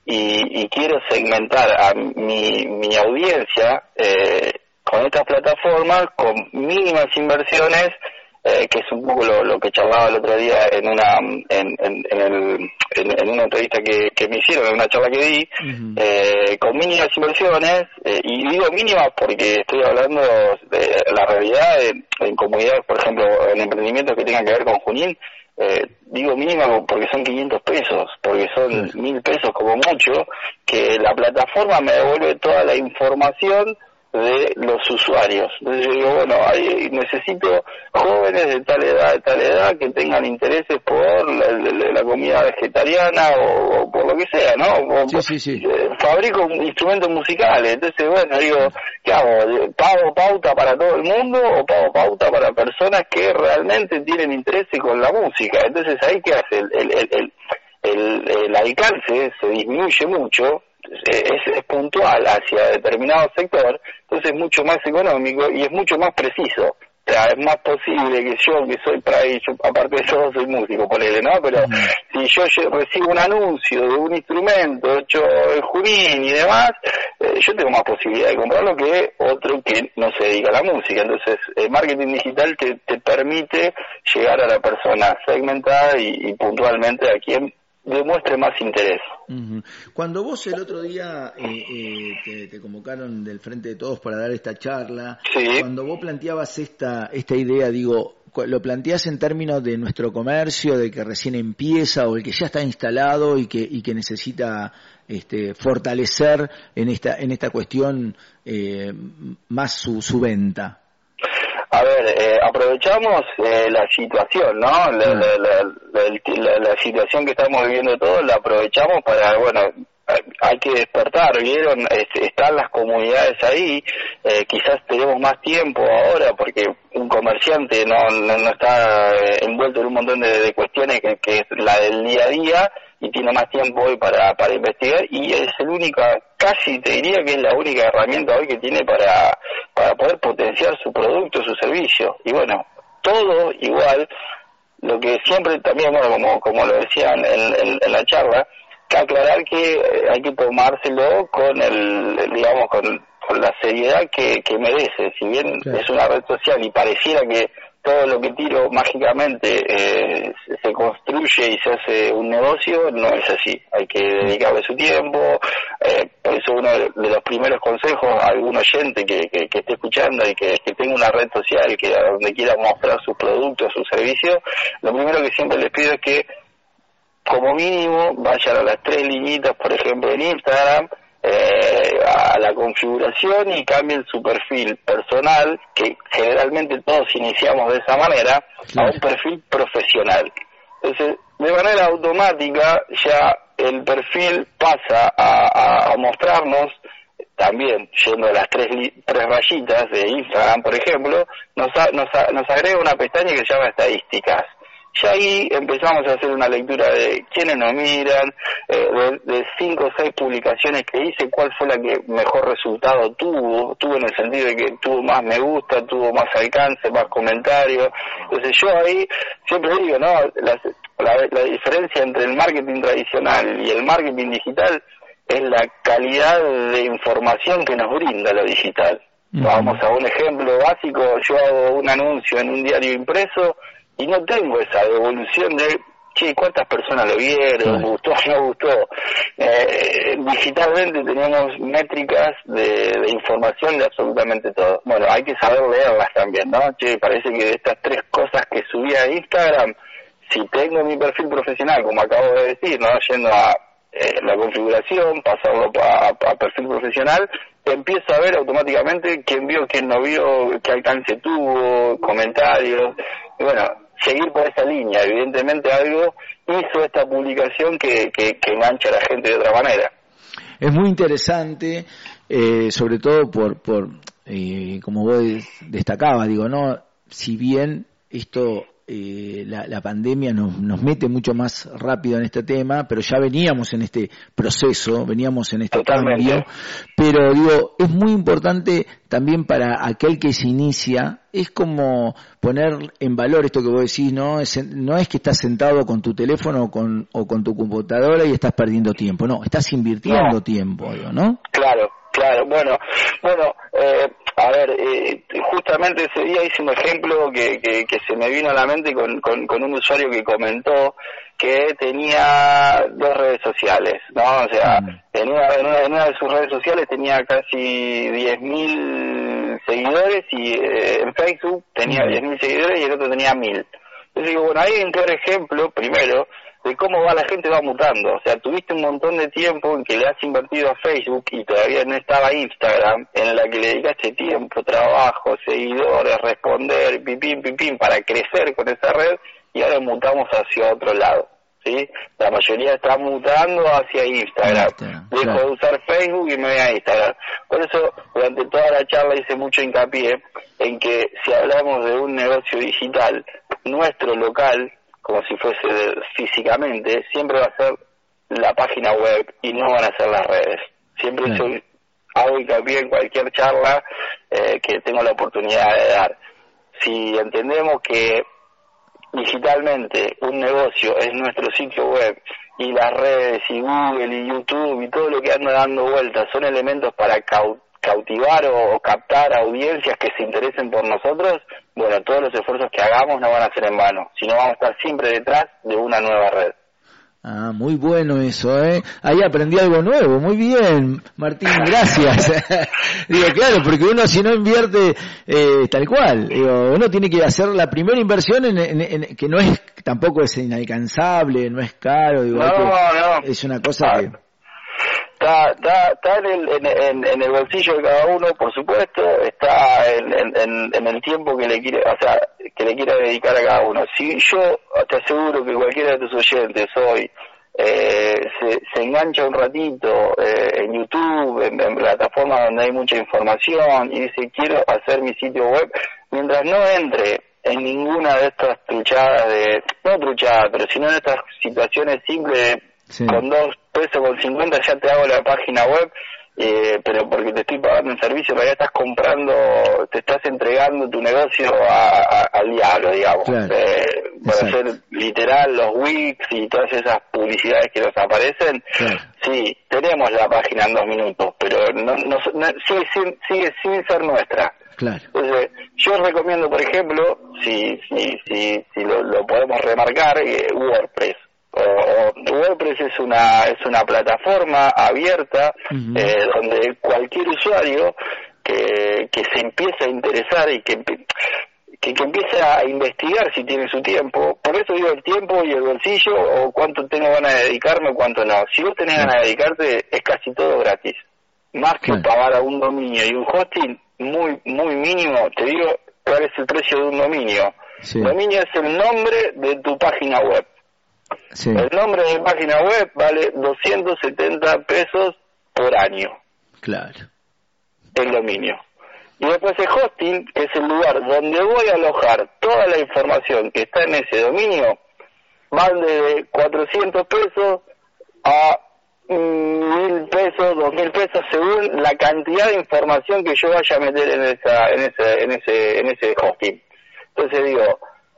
y, y quiero segmentar a mi, mi audiencia, eh, con estas plataformas, con mínimas inversiones, eh, que es un poco lo, lo que charlaba el otro día en una en, en, en, el, en, en una entrevista que, que me hicieron, en una charla que di, uh-huh. eh, con mínimas inversiones, eh, y digo mínimas porque estoy hablando de la realidad en, en comunidades, por ejemplo, en emprendimientos que tengan que ver con Junín, eh, digo mínima porque son quinientos pesos, porque son uh-huh. mil pesos como mucho, que la plataforma me devuelve toda la información de los usuarios. Entonces yo digo, bueno, hay, necesito jóvenes de tal edad, de tal edad, que tengan intereses por la, la, la comida vegetariana o, o por lo que sea, ¿no? O, sí, sí, sí. Eh, fabrico instrumentos musicales, entonces bueno, digo, ¿qué hago? ¿Pago pauta para todo el mundo o pago pauta para personas que realmente tienen interés con la música? Entonces ahí, ¿qué hace? El, el, el, el, el, el alcance se disminuye mucho, Es, es puntual hacia determinado sector, entonces es mucho más económico y es mucho más preciso. O sea, es más posible que yo, que soy para yo, aparte de eso soy músico, ponele, ¿no? Pero uh-huh. si yo, yo recibo un anuncio de un instrumento hecho en Junín y demás, eh, yo tengo más posibilidad de comprarlo que otro que no se dedica a la música. Entonces, el marketing digital te, te permite llegar a la persona segmentada y, y puntualmente a quien demuestre más interés. Uh-huh. Cuando vos el otro día eh, eh, te, te convocaron del Frente de Todos para dar esta charla, sí. cuando vos planteabas esta esta idea, digo, lo planteás en términos de nuestro comercio, de que recién empieza o el que ya está instalado y que y que necesita este fortalecer en esta en esta cuestión eh, más su su venta. A ver, eh, aprovechamos eh, la situación, ¿no? La, la, la, la, la, la situación que estamos viviendo todos, la aprovechamos para, bueno, hay que despertar, ¿vieron? Están las comunidades ahí, eh, quizás tenemos más tiempo ahora porque un comerciante no, no, no está envuelto en un montón de, de cuestiones que, que es la del día a día y tiene más tiempo hoy para, para investigar y es el único, casi te diría que es la única herramienta hoy que tiene para, para poder potenciar su producto, su servicio. Y bueno, todo igual, lo que siempre también, bueno, como, como lo decían en, en, en la charla, que aclarar que hay que tomárselo con el, digamos, con, con la seriedad que, que merece. Si bien claro. es una red social y pareciera que todo lo que tiro mágicamente eh, se construye y se hace un negocio, no es así. Hay que dedicarle su tiempo. Eh, por eso uno de los primeros consejos a algún oyente que, que, que esté escuchando y que, que tenga una red social que a donde quiera mostrar sus productos, sus servicios, lo primero que siempre les pido es que como mínimo vayan a las tres liñitas, por ejemplo en Instagram, eh, a la configuración y cambien su perfil personal, que generalmente todos iniciamos de esa manera, sí. a un perfil profesional. Entonces, de manera automática ya el perfil pasa a, a, a mostrarnos, también yendo a las tres, tres rayitas de Instagram, por ejemplo, nos, a, nos, a, nos agrega una pestaña que se llama estadísticas. Ya ahí empezamos a hacer una lectura de quiénes nos miran, eh, de, de cinco o seis publicaciones que hice, cuál fue la que mejor resultado tuvo, tuvo en el sentido de que tuvo más me gusta, tuvo más alcance, más comentarios. Entonces yo ahí siempre digo, ¿no? La, la, la diferencia entre el marketing tradicional y el marketing digital es la calidad de información que nos brinda lo digital. Uh-huh. Vamos a un ejemplo básico, yo hago un anuncio en un diario impreso y no tengo esa devolución de, che, ¿cuántas personas lo vieron? Uh-huh. ¿Gustó o no gustó? Eh, digitalmente tenemos métricas de, de información de absolutamente todo. Bueno, hay que saber leerlas también, ¿no? Che, parece que de estas tres cosas que subí a Instagram, si tengo mi perfil profesional, como acabo de decir, ¿no? Yendo a eh, la configuración, pasarlo a, a perfil profesional, empiezo a ver automáticamente quién vio, quién no vio, qué alcance tuvo, comentarios, y bueno, seguir por esa línea. Evidentemente algo hizo esta publicación que, que, que engancha a la gente de otra manera. Es muy interesante, eh, sobre todo por, por eh, como vos destacabas, digo, no, si bien esto... Eh, la, la pandemia nos, nos mete mucho más rápido en este tema, pero ya veníamos en este proceso, veníamos en este Totalmente. cambio, pero digo, es muy importante también para aquel que se inicia, es como poner en valor esto que vos decís, no es, no es que estás sentado con tu teléfono o con, o con tu computadora y estás perdiendo tiempo, no, estás invirtiendo no. tiempo, digo, ¿no? Claro, claro, bueno, bueno, eh, a ver, eh, justamente ese día hice un ejemplo que, que, que se me vino a la mente con, con, con un usuario que comentó que tenía dos redes sociales, ¿no? O sea, mm. en, una, en, una, en una de sus redes sociales tenía casi diez mil seguidores y eh, en Facebook tenía mm. diez mil seguidores y el otro tenía mil. Entonces digo, bueno, ahí hay un claro ejemplo, primero, de cómo va la gente va mutando. O sea, tuviste un montón de tiempo en que le has invertido a Facebook y todavía no estaba Instagram, en la que le dedicaste tiempo, trabajo, seguidores, responder, pipín, pipín, para crecer con esa red, y ahora mutamos hacia otro lado, ¿sí? La mayoría está mutando hacia Instagram. Instagram Dejo claro. de usar Facebook y me voy a Instagram. Por eso, durante toda la charla hice mucho hincapié en que si hablamos de un negocio digital, nuestro local, como si fuese de, físicamente, siempre va a ser la página web y no van a ser las redes. Siempre sí. soy, hago hincapié en cualquier charla eh, que tengo la oportunidad de dar. Si entendemos que digitalmente un negocio es nuestro sitio web y las redes y Google y YouTube y todo lo que anda dando vueltas son elementos para cautivar cautivar o, o captar audiencias que se interesen por nosotros, bueno, todos los esfuerzos que hagamos no van a ser en vano, sino vamos a estar siempre detrás de una nueva red. Ah, muy bueno eso, ¿eh? Ahí aprendí algo nuevo, muy bien, Martín, gracias. Digo, claro, porque uno si no invierte eh, tal cual, digo, uno tiene que hacer la primera inversión en, en, en que no es, tampoco es inalcanzable, no es caro, digo, no, no. es una cosa ah. que... Está, está, está en, el, en, en, en el bolsillo de cada uno, por supuesto, está en, en, en el tiempo que le quiere, o sea, que le quiera dedicar a cada uno. Si yo te aseguro que cualquiera de tus oyentes hoy eh, se, se engancha un ratito eh, en YouTube, en, en plataformas donde hay mucha información y dice quiero hacer mi sitio web, mientras no entre en ninguna de estas truchadas de, no truchadas, pero sino en estas situaciones simples de sí. con dos pesos con cincuenta ya te hago la página web, eh, pero porque te estoy pagando un servicio, pero ya estás comprando, te estás entregando tu negocio a, a, al diablo, digamos. Claro. Eh, para hacer literal los Wix y todas esas publicidades que nos aparecen, claro. sí, tenemos la página en dos minutos, pero no, no, no sigue, sin, sigue sin ser nuestra. Claro. Entonces, yo recomiendo, por ejemplo, si si si, si lo, lo podemos remarcar, eh, WordPress. O, o WordPress es una es una plataforma abierta uh-huh. eh, donde cualquier usuario que que se empiece a interesar y que que, que empiece a investigar si tiene su tiempo, por eso digo el tiempo y el bolsillo o cuánto tengo ganas de dedicarme o cuánto no. Si vos tenés ganas de dedicarte es casi todo gratis, más que uh-huh. pagar a un dominio y un hosting muy muy mínimo. Te digo cuál es el precio de un dominio. Sí. Dominio es el nombre de tu página web. Sí. El nombre de mi página web vale doscientos setenta pesos por año. Claro. El dominio. Y después el hosting, que es el lugar donde voy a alojar toda la información que está en ese dominio, van de cuatrocientos pesos a mil pesos, dos mil pesos, según la cantidad de información que yo vaya a meter en esa, en ese, en ese, en ese hosting. Entonces digo,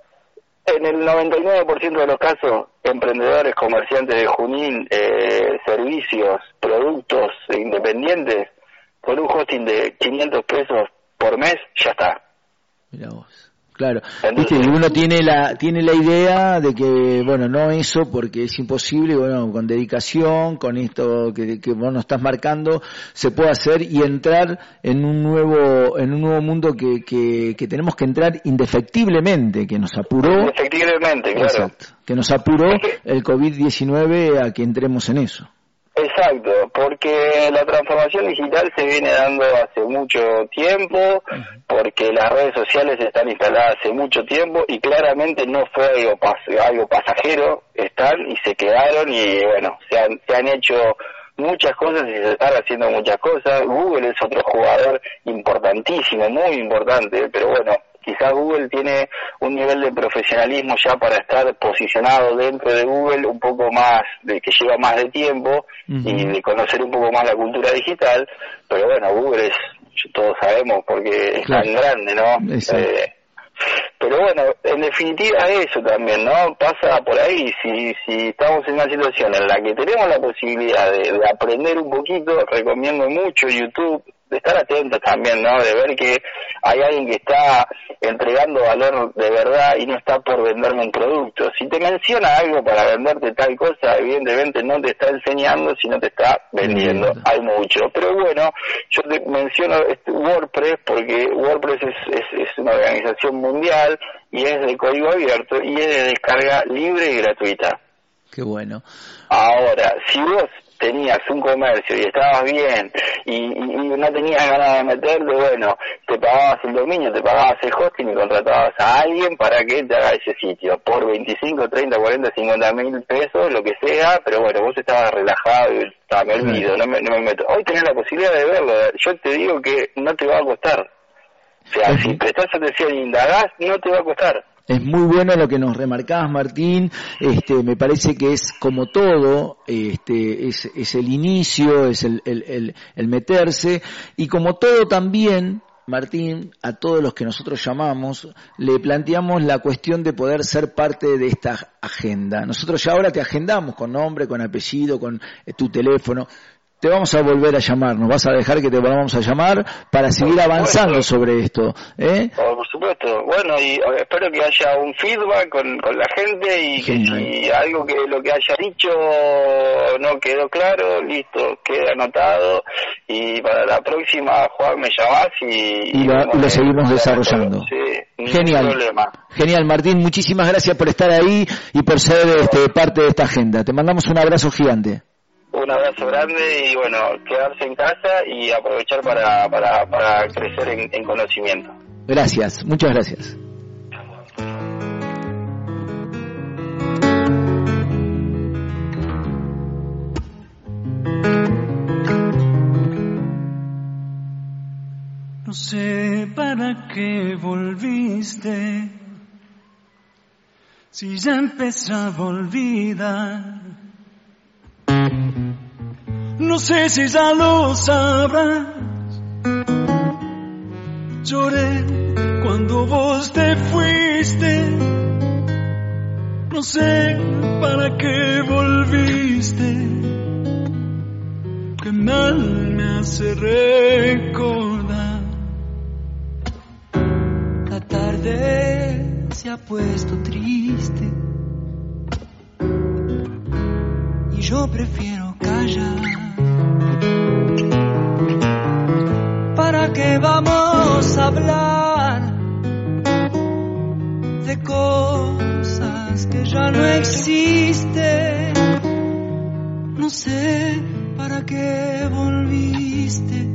en el noventa y nueve por ciento de los casos, emprendedores, comerciantes de Junín, eh, servicios, productos independientes, con un hosting de quinientos pesos por mes, ya está. Mira vos. Claro, viste, uno tiene la tiene la idea de que, bueno, no eso porque es imposible, bueno, con dedicación, con esto que, que vos nos estás marcando, se puede hacer y entrar en un nuevo en un nuevo mundo que, que, que tenemos que entrar indefectiblemente, que nos apuró. Indefectiblemente, claro. Exacto, que nos apuró el covid diecinueve a que entremos en eso. Exacto, porque la transformación digital se viene dando hace mucho tiempo, porque las redes sociales están instaladas hace mucho tiempo y claramente no fue algo, pas- algo pasajero, están y se quedaron y bueno, se han, se han hecho muchas cosas y se están haciendo muchas cosas. Google es otro jugador importantísimo, muy importante, pero bueno, quizás Google tiene un nivel de profesionalismo ya para estar posicionado dentro de Google un poco más, de que lleva más de tiempo uh-huh. y de conocer un poco más la cultura digital, pero bueno, Google es, todos sabemos porque es claro. tan grande, ¿no? Eh, pero bueno, en definitiva eso también, ¿no? Pasa por ahí, si si estamos en una situación en la que tenemos la posibilidad de, de aprender un poquito, recomiendo mucho YouTube, de estar atentos también, ¿no? De ver que hay alguien que está entregando valor de verdad y no está por venderme un producto. Si te menciona algo para venderte tal cosa, evidentemente no te está enseñando, sino te está vendiendo. Mm. Hay mucho. Pero bueno, yo te menciono este WordPress porque WordPress es, es, es una organización mundial y es de código abierto y es de descarga libre y gratuita. Qué bueno. Ahora, si vos tenías un comercio y estabas bien y, y, y no tenías ganas de meterte, bueno, te pagabas el dominio, te pagabas el hosting y contratabas a alguien para que te haga ese sitio por veinticinco, treinta, cuarenta, cincuenta mil pesos, lo que sea, pero bueno, vos estabas relajado y estabas, me olvido, no me, no me meto. Hoy tenés la posibilidad de verlo, yo te digo que no te va a costar. O sea, si prestás atención y indagás, no te va a costar. Es muy bueno lo que nos remarcabas, Martín. Este, me parece que es como todo, este, es, es el inicio, es el, el, el, el meterse, y como todo también, Martín, a todos los que nosotros llamamos, le planteamos la cuestión de poder ser parte de esta agenda. Nosotros ya ahora te agendamos con nombre, con apellido, con eh, tu teléfono. Te vamos a volver a llamar, nos vas a dejar que te volvamos a llamar para seguir avanzando sobre esto, ¿eh? Por supuesto, bueno, y espero que haya un feedback con, con la gente y Genial. Que si algo que lo que haya dicho no quedó claro, listo, queda anotado y para la próxima, Juan, me llamás y... Y, la, y lo seguimos desarrollando. Sí, Genial. Problema. Genial, Martín, muchísimas gracias por estar ahí y por ser este, parte de esta agenda. Te mandamos un abrazo gigante. Un abrazo grande y bueno, quedarse en casa y aprovechar para, para, para crecer en, en conocimiento. Gracias, muchas gracias. No sé para qué volviste, si ya empezaba a olvidar. No sé si ya lo sabrás. Lloré cuando vos te fuiste. No sé para qué volviste. Qué mal me hace recordar. La tarde se ha puesto triste y yo prefiero callar. ¿Para qué vamos a hablar de cosas que ya no existen? No sé para qué volviste.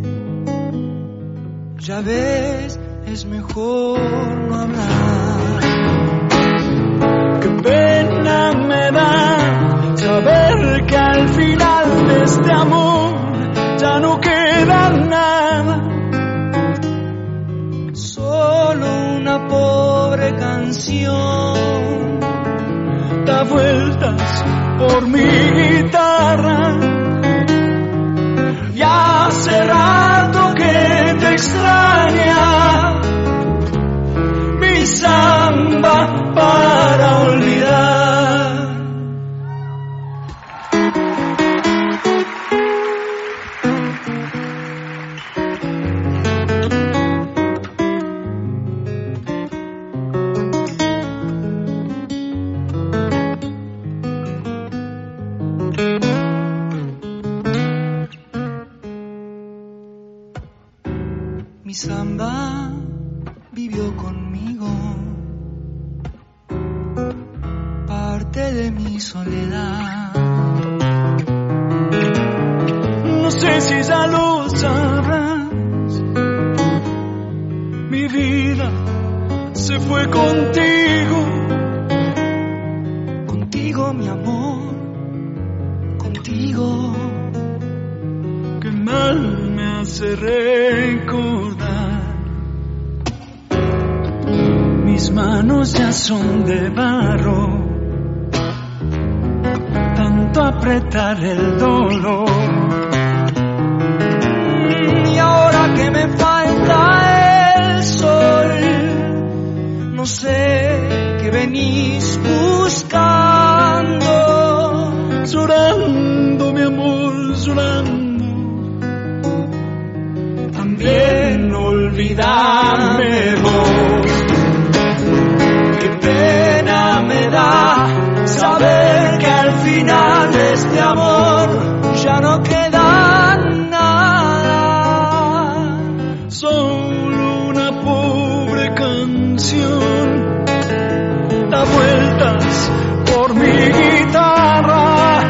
Ya ves, es mejor no hablar. Qué pena me da saber que al final de este amor ya no queda nada. Solo una pobre canción. da vueltas por mi guitarra. Ya hace rato que te extraña mi samba para olvidar. Mi samba vivió conmigo, parte de mi soledad. No sé si ya lo sabrás, mi vida se fue contigo, contigo mi amor, contigo. Qué mal me hace recordar. Mis manos ya son de barro, tanto apretar el dolor. Y ahora que me falta el sol, no sé qué venís buscando. Llorando, mi amor, llorando. También olvidarme vos. Qué pena me da saber que al final de este amor ya no queda nada, solo una pobre canción da vueltas por mi guitarra.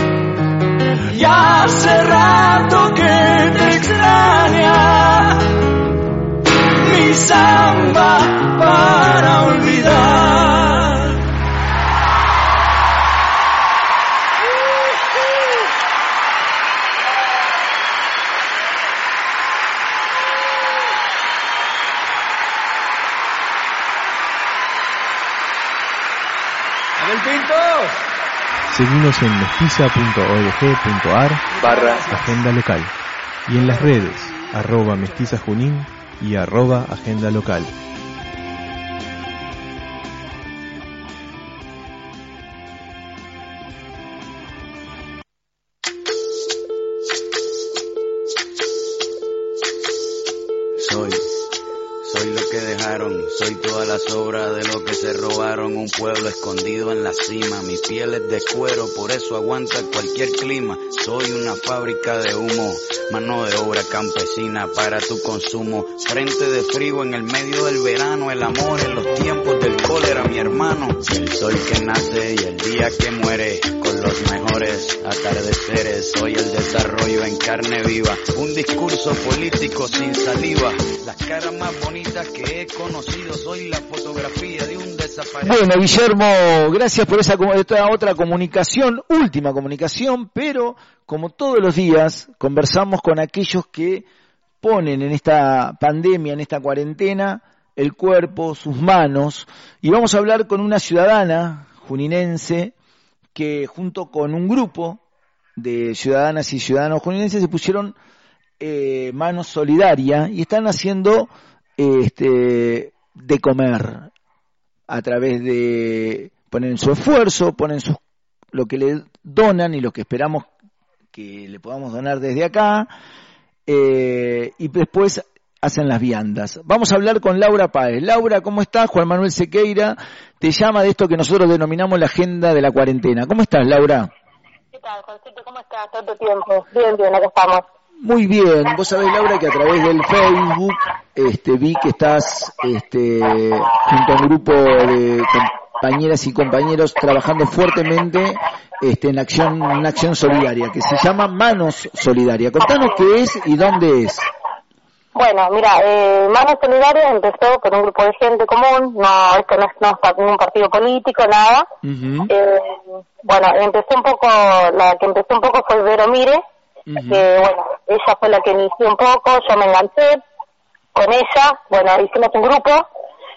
Ya hace rato que te extraña mi samba para olvidar. ¡Abel Pinto! Seguimos en mestiza punto org punto ar barra agenda local y en las redes arroba mestiza junín y arroba agenda local. Soy, soy lo que dejaron, soy toda la sobra de lo que se robaron, un pueblo escondido en la cima, mi piel es de cuero, por eso aguanta cualquier clima, soy una fábrica de humo, mano de obra campesina para tu consumo, frente de frío en el medio del verano, el amor en los tiempos del cólera, mi hermano, el sol que nace y el día que muere, con los mejores atardeceres, soy el desarrollo en carne viva, un discurso político sin saliva, las caras más bonitas que he conocido, soy la fotografía de un desaparecido. Bueno, Guillermo, gracias por esa esta otra comunicación, última comunicación, pero como todos los días conversamos con aquellos que ponen en esta pandemia, en esta cuarentena, el cuerpo, sus manos, y vamos a hablar con una ciudadana juninense que junto con un grupo de ciudadanas y ciudadanos juninenses se pusieron eh, manos solidarias y están haciendo eh, este de comer a través de ponen su esfuerzo, ponen sus lo que le donan y lo que esperamos que le podamos donar desde acá, eh, y después hacen las viandas. Vamos a hablar con Laura Páez. Laura, ¿cómo estás? Juan Manuel Sequeira te llama de esto que nosotros denominamos la agenda de la cuarentena. ¿Cómo estás, Laura? ¿Qué tal, Juancito? ¿Cómo estás? Tanto tiempo. Bien, bien, acá estamos. Muy bien. Vos sabés, Laura, que a través del Facebook este, vi que estás este, junto a un grupo de compañeras y compañeros trabajando fuertemente este, en acción, una acción solidaria que se llama Manos Solidaria. Contanos qué es y dónde es. Bueno, mira, eh, Manos Solidarias empezó con un grupo de gente común, no, esto no es, no es ningún partido político, nada. Uh-huh. Eh, bueno, empezó un poco, la que empezó un poco fue Vero Mire, uh-huh. que bueno, ella fue la que inició un poco, yo me enganché con ella, bueno, hicimos un grupo,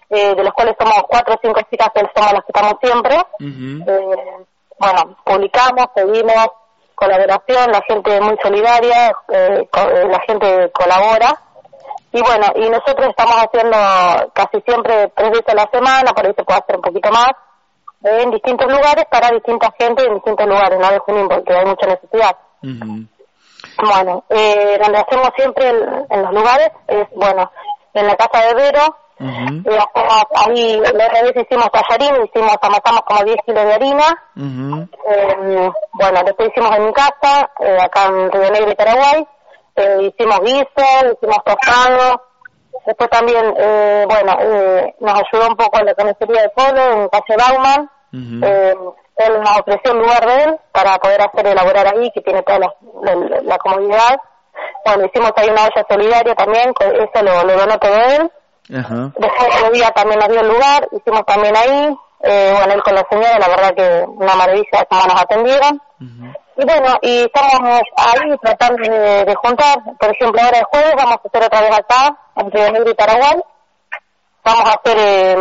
eh, de los cuales somos cuatro o cinco chicas que somos las que estamos siempre. Uh-huh. Eh, bueno, publicamos, pedimos colaboración, la gente es muy solidaria, eh, co- eh, la gente colabora. Y bueno, y nosotros estamos haciendo casi siempre tres veces a la semana, por ahí se puede hacer un poquito más, eh, en distintos lugares para distinta gente en distintos lugares, no de Junín, porque hay mucha necesidad. Uh-huh. Bueno, eh, donde hacemos siempre en, en los lugares es, bueno, en la casa de Vero, Uh-huh. eh, hacemos, ahí la otra vez hicimos tallarín, hicimos, amasamos como diez kilos de harina, Uh-huh. eh, bueno, después hicimos en mi casa, eh, acá en Río Negro y Paraguay, eh, hicimos guiso, hicimos tostado, después también, eh, bueno, eh, nos ayudó un poco en la carnicería de Polo, en calle Bauman, Uh-huh. eh, él nos ofreció un lugar de él para poder hacer elaborar ahí, que tiene toda la, la, la comodidad. Bueno, hicimos ahí una olla solidaria también, que eso lo, lo donó todo él. Ajá. Después otro día también nos dio el lugar, hicimos también ahí, eh, bueno, él con la señora, la verdad que una maravilla cómo nos atendieron. Uh-huh. Y bueno, y estamos ahí tratando de, de juntar, por ejemplo, ahora el jueves vamos a hacer otra vez acá, en Río Negro y Paraguay. Vamos a hacer eh,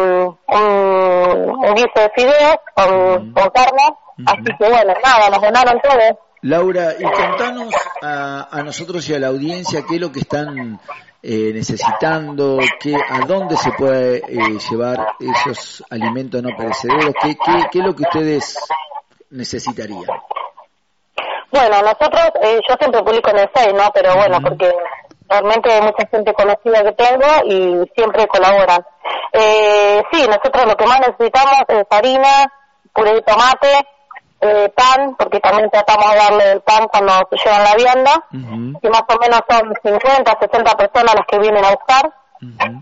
un, un guiso de fideos con, Uh-huh. con carne, Uh-huh. así que bueno, nada, nos donaron todo. Laura, y contanos a, a nosotros y a la audiencia qué es lo que están eh, necesitando, qué, a dónde se puede eh, llevar esos alimentos no perecederos, qué, qué, qué es lo que ustedes necesitarían. Bueno, nosotros, eh, yo siempre publico en el Face, ¿no? Pero bueno, Uh-huh. porque realmente hay mucha gente conocida que tengo y siempre colaboran. Eh, sí, nosotros lo que más necesitamos es harina, puré de tomate, eh, pan, porque también tratamos de darle el pan cuando se llevan la vianda, Uh-huh. y más o menos son cincuenta, sesenta personas las que vienen a buscar. Uh-huh.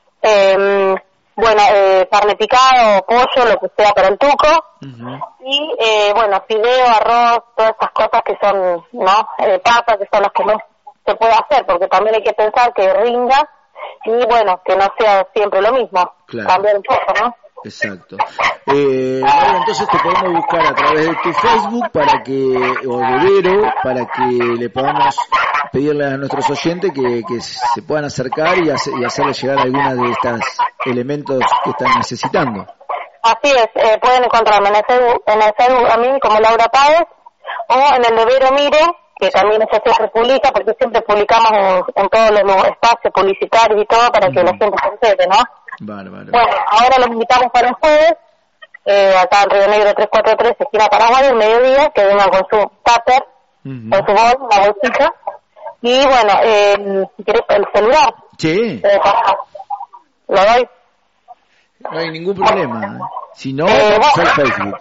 Eh, bueno, eh, carne picada o pollo, lo que sea para el tuco. Uh-huh. Y, eh, bueno, fideo, arroz, todas esas cosas que son, ¿no? Eh, papas, que son las que no se puede hacer, porque también hay que pensar que rinda y, bueno, que no sea siempre lo mismo. Claro. Cambiar un poco, ¿no? Exacto. Eh, Laura, entonces te podemos buscar a través de tu Facebook para que, o de Vero, para que le podamos pedirle a nuestros oyentes que, que se puedan acercar y, hacer, y hacerle llegar algunos de estos elementos que están necesitando. Así es, eh, pueden encontrarme en el, Facebook, en el Facebook a mí como Laura Páez, o en el de Vero Mire, que también ella siempre publica, porque siempre publicamos en, en todos los espacios publicitarios y todo para que Uh-huh. la gente se entere, ¿no? Bárbaro. Bueno, ahora los invitamos para el jueves, eh, acá en Río Negro trescientos cuarenta y tres, esquina Paraguay, al mediodía, que vengan con su tupper, Uh-huh. con su bol, una bolsita. Y bueno, eh, si querés el celular, Sí, eh, lo doy. no hay ningún problema. ¿eh? Si no, Eh, vamos bueno. al Facebook.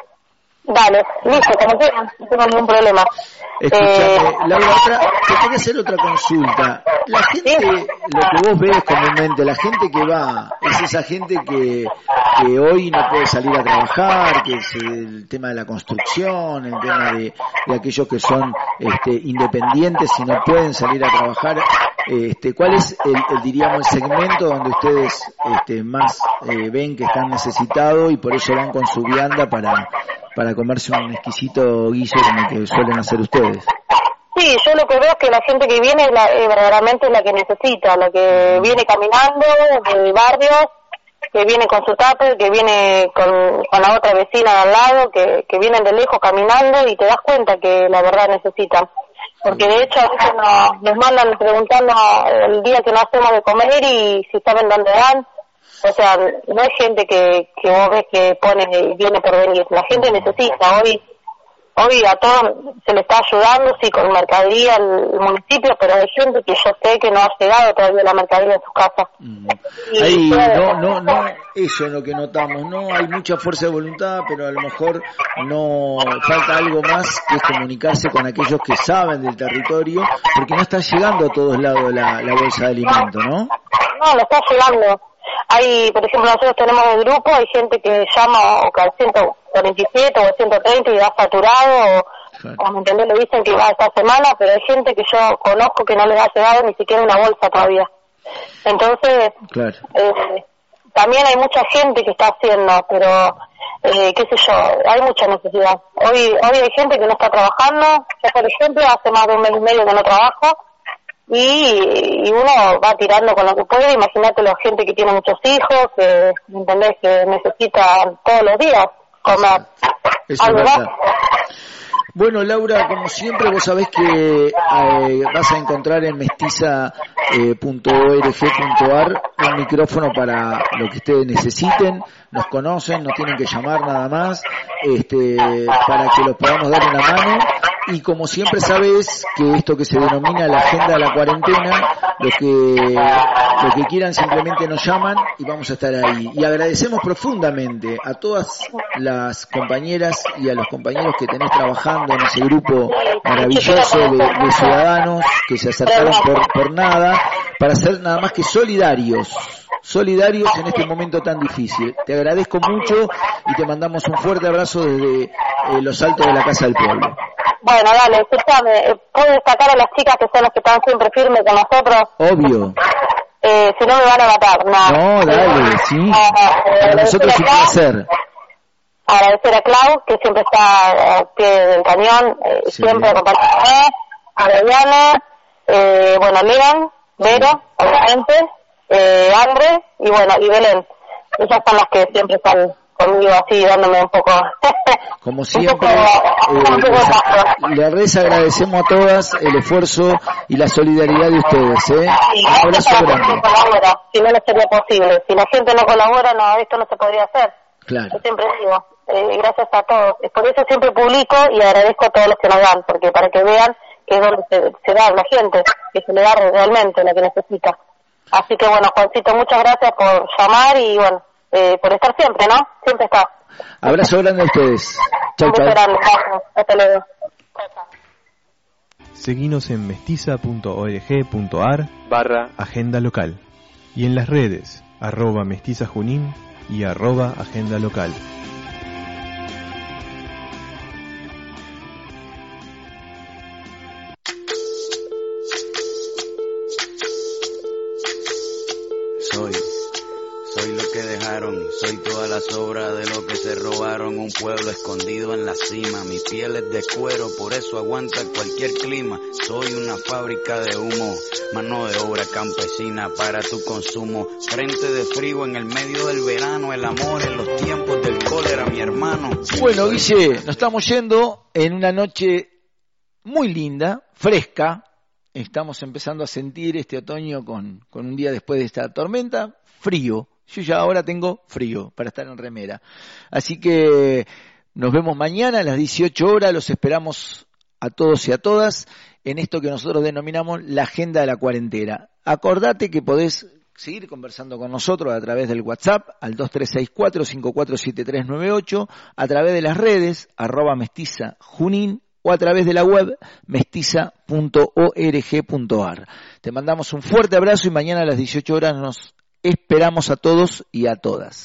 Dale, listo, como quieran, no tengo ningún problema. Escuchame, Eh, Laura, otra, te quería hacer otra consulta. La gente, lo que vos ves comúnmente, la gente que va, es esa gente que, que hoy no puede salir a trabajar, que es el tema de la construcción, el tema de, de aquellos que son este, independientes y no pueden salir a trabajar. Este, ¿Cuál es el, el, diríamos, el segmento donde ustedes este, más eh, ven que están necesitados y por eso van con su vianda para, para comerse un exquisito guiso como el que suelen hacer ustedes? Sí, yo lo que veo es que la gente que viene es la, eh, verdaderamente es la que necesita, la que viene caminando de barrios, que viene con su tupper, que viene con, con la otra vecina de al lado, que, que vienen de lejos caminando y te das cuenta que la verdad necesitan. Porque de hecho a veces nos, nos mandan preguntando el día que no hacemos de comer y si saben dónde van. O sea, no es gente que, que vos ves que pone y viene por venir. La gente necesita. Hoy hoy a todos se le está ayudando, sí, con mercadería el, el municipio, pero hay gente que yo sé que no ha llegado todavía la mercadería a sus casas. Mm. Y Ahí, todo- no, no, no, eso es lo que notamos, no hay mucha fuerza de voluntad, pero a lo mejor no falta algo más que es comunicarse con aquellos que saben del territorio, porque no está llegando a todos lados la, la bolsa de alimentos, ¿no? No, no está llegando. Hay, por ejemplo, nosotros tenemos el grupo, hay gente que llama o que al ciento cuarenta y siete o al ciento treinta y va saturado, o, Claro. o me entendés, le dicen que va esta semana, pero hay gente que yo conozco que no les ha llegado ni siquiera una bolsa todavía. Entonces, Claro. eh, también hay mucha gente que está haciendo, pero, eh, qué sé yo, hay mucha necesidad. Hoy hoy hay gente que no está trabajando. Yo, por ejemplo, hace más de un mes y medio que no trabajo, y, y uno va tirando con lo que puede. Imagínate la gente que tiene muchos hijos, que, ¿entendés? Que necesitan todos los días comer. Eso es verdad. Bueno, Laura, como siempre, vos sabés que eh, vas a encontrar en mestiza punto org punto ar un micrófono para lo que ustedes necesiten. Nos conocen, nos tienen que llamar nada más, este, para que los podamos dar una mano. Y como siempre sabés que esto que se denomina la agenda de la cuarentena, lo que, lo que quieran simplemente nos llaman y vamos a estar ahí. Y agradecemos profundamente a todas las compañeras y a los compañeros que tenés trabajando en ese grupo maravilloso de, de ciudadanos que se acercaron por, por nada, para ser nada más que solidarios. solidarios en este momento tan difícil. Te agradezco mucho y te mandamos un fuerte abrazo desde eh, los altos de la Casa del Pueblo. Bueno, dale, escúchame, ¿puedo destacar a las chicas que son las que están siempre firmes con nosotros? Obvio. Eh, si no me van a matar, no. No, dale, sí. Eh, Para nosotros es un placer. Agradecer a Clau, que siempre está al pie del cañón, eh, sí. siempre acompañándome, a Mariana, eh, bueno, Miran, Vero, obviamente, eh, André, y bueno, y Belén. Ellas son las que siempre están conmigo así, dándome un poco... Como siempre, eh, les, les agradecemos a todas el esfuerzo y la solidaridad de ustedes, ¿eh? Sí, un abrazo grande. Colabora, si no, no sería posible. Si la gente no colabora, no, esto no se podría hacer. Claro. Yo siempre digo, eh, gracias a todos. Por eso siempre publico y agradezco a todos los que nos dan, porque para que vean que es donde se, se da la gente, que se le da realmente lo que necesita. Así que bueno, Juancito, muchas gracias por llamar y bueno, eh, por estar siempre, ¿no? Siempre está. Abrazo grande a ustedes. Chau, chau. Hasta luego. Seguinos en mestiza punto org punto ar barra agenda local y en las redes arroba mestiza junín y arroba agenda local. Soy, soy lo que dejaron, soy toda la sobra de lo que se robaron, un pueblo escondido en la cima, mi piel es de cuero, por eso aguanta cualquier clima, soy una fábrica de humo, mano de obra campesina para tu consumo, frente de frío en el medio del verano, el amor en los tiempos del cólera, mi hermano. Bueno, Guille, nos estamos yendo en una noche muy linda, fresca. Estamos empezando a sentir este otoño con, con un día después de esta tormenta, frío. Yo ya ahora tengo frío para estar en remera. Así que nos vemos mañana a las dieciocho horas. Los esperamos a todos y a todas en esto que nosotros denominamos la agenda de la cuarentena. Acordate que podés seguir conversando con nosotros a través del WhatsApp al dos tres seis cuatro cinco cuatro siete tres nueve ocho, a través de las redes arroba mestiza junín, o a través de la web mestiza punto org punto ar. Te mandamos un fuerte abrazo y mañana a las dieciocho horas nos esperamos a todos y a todas.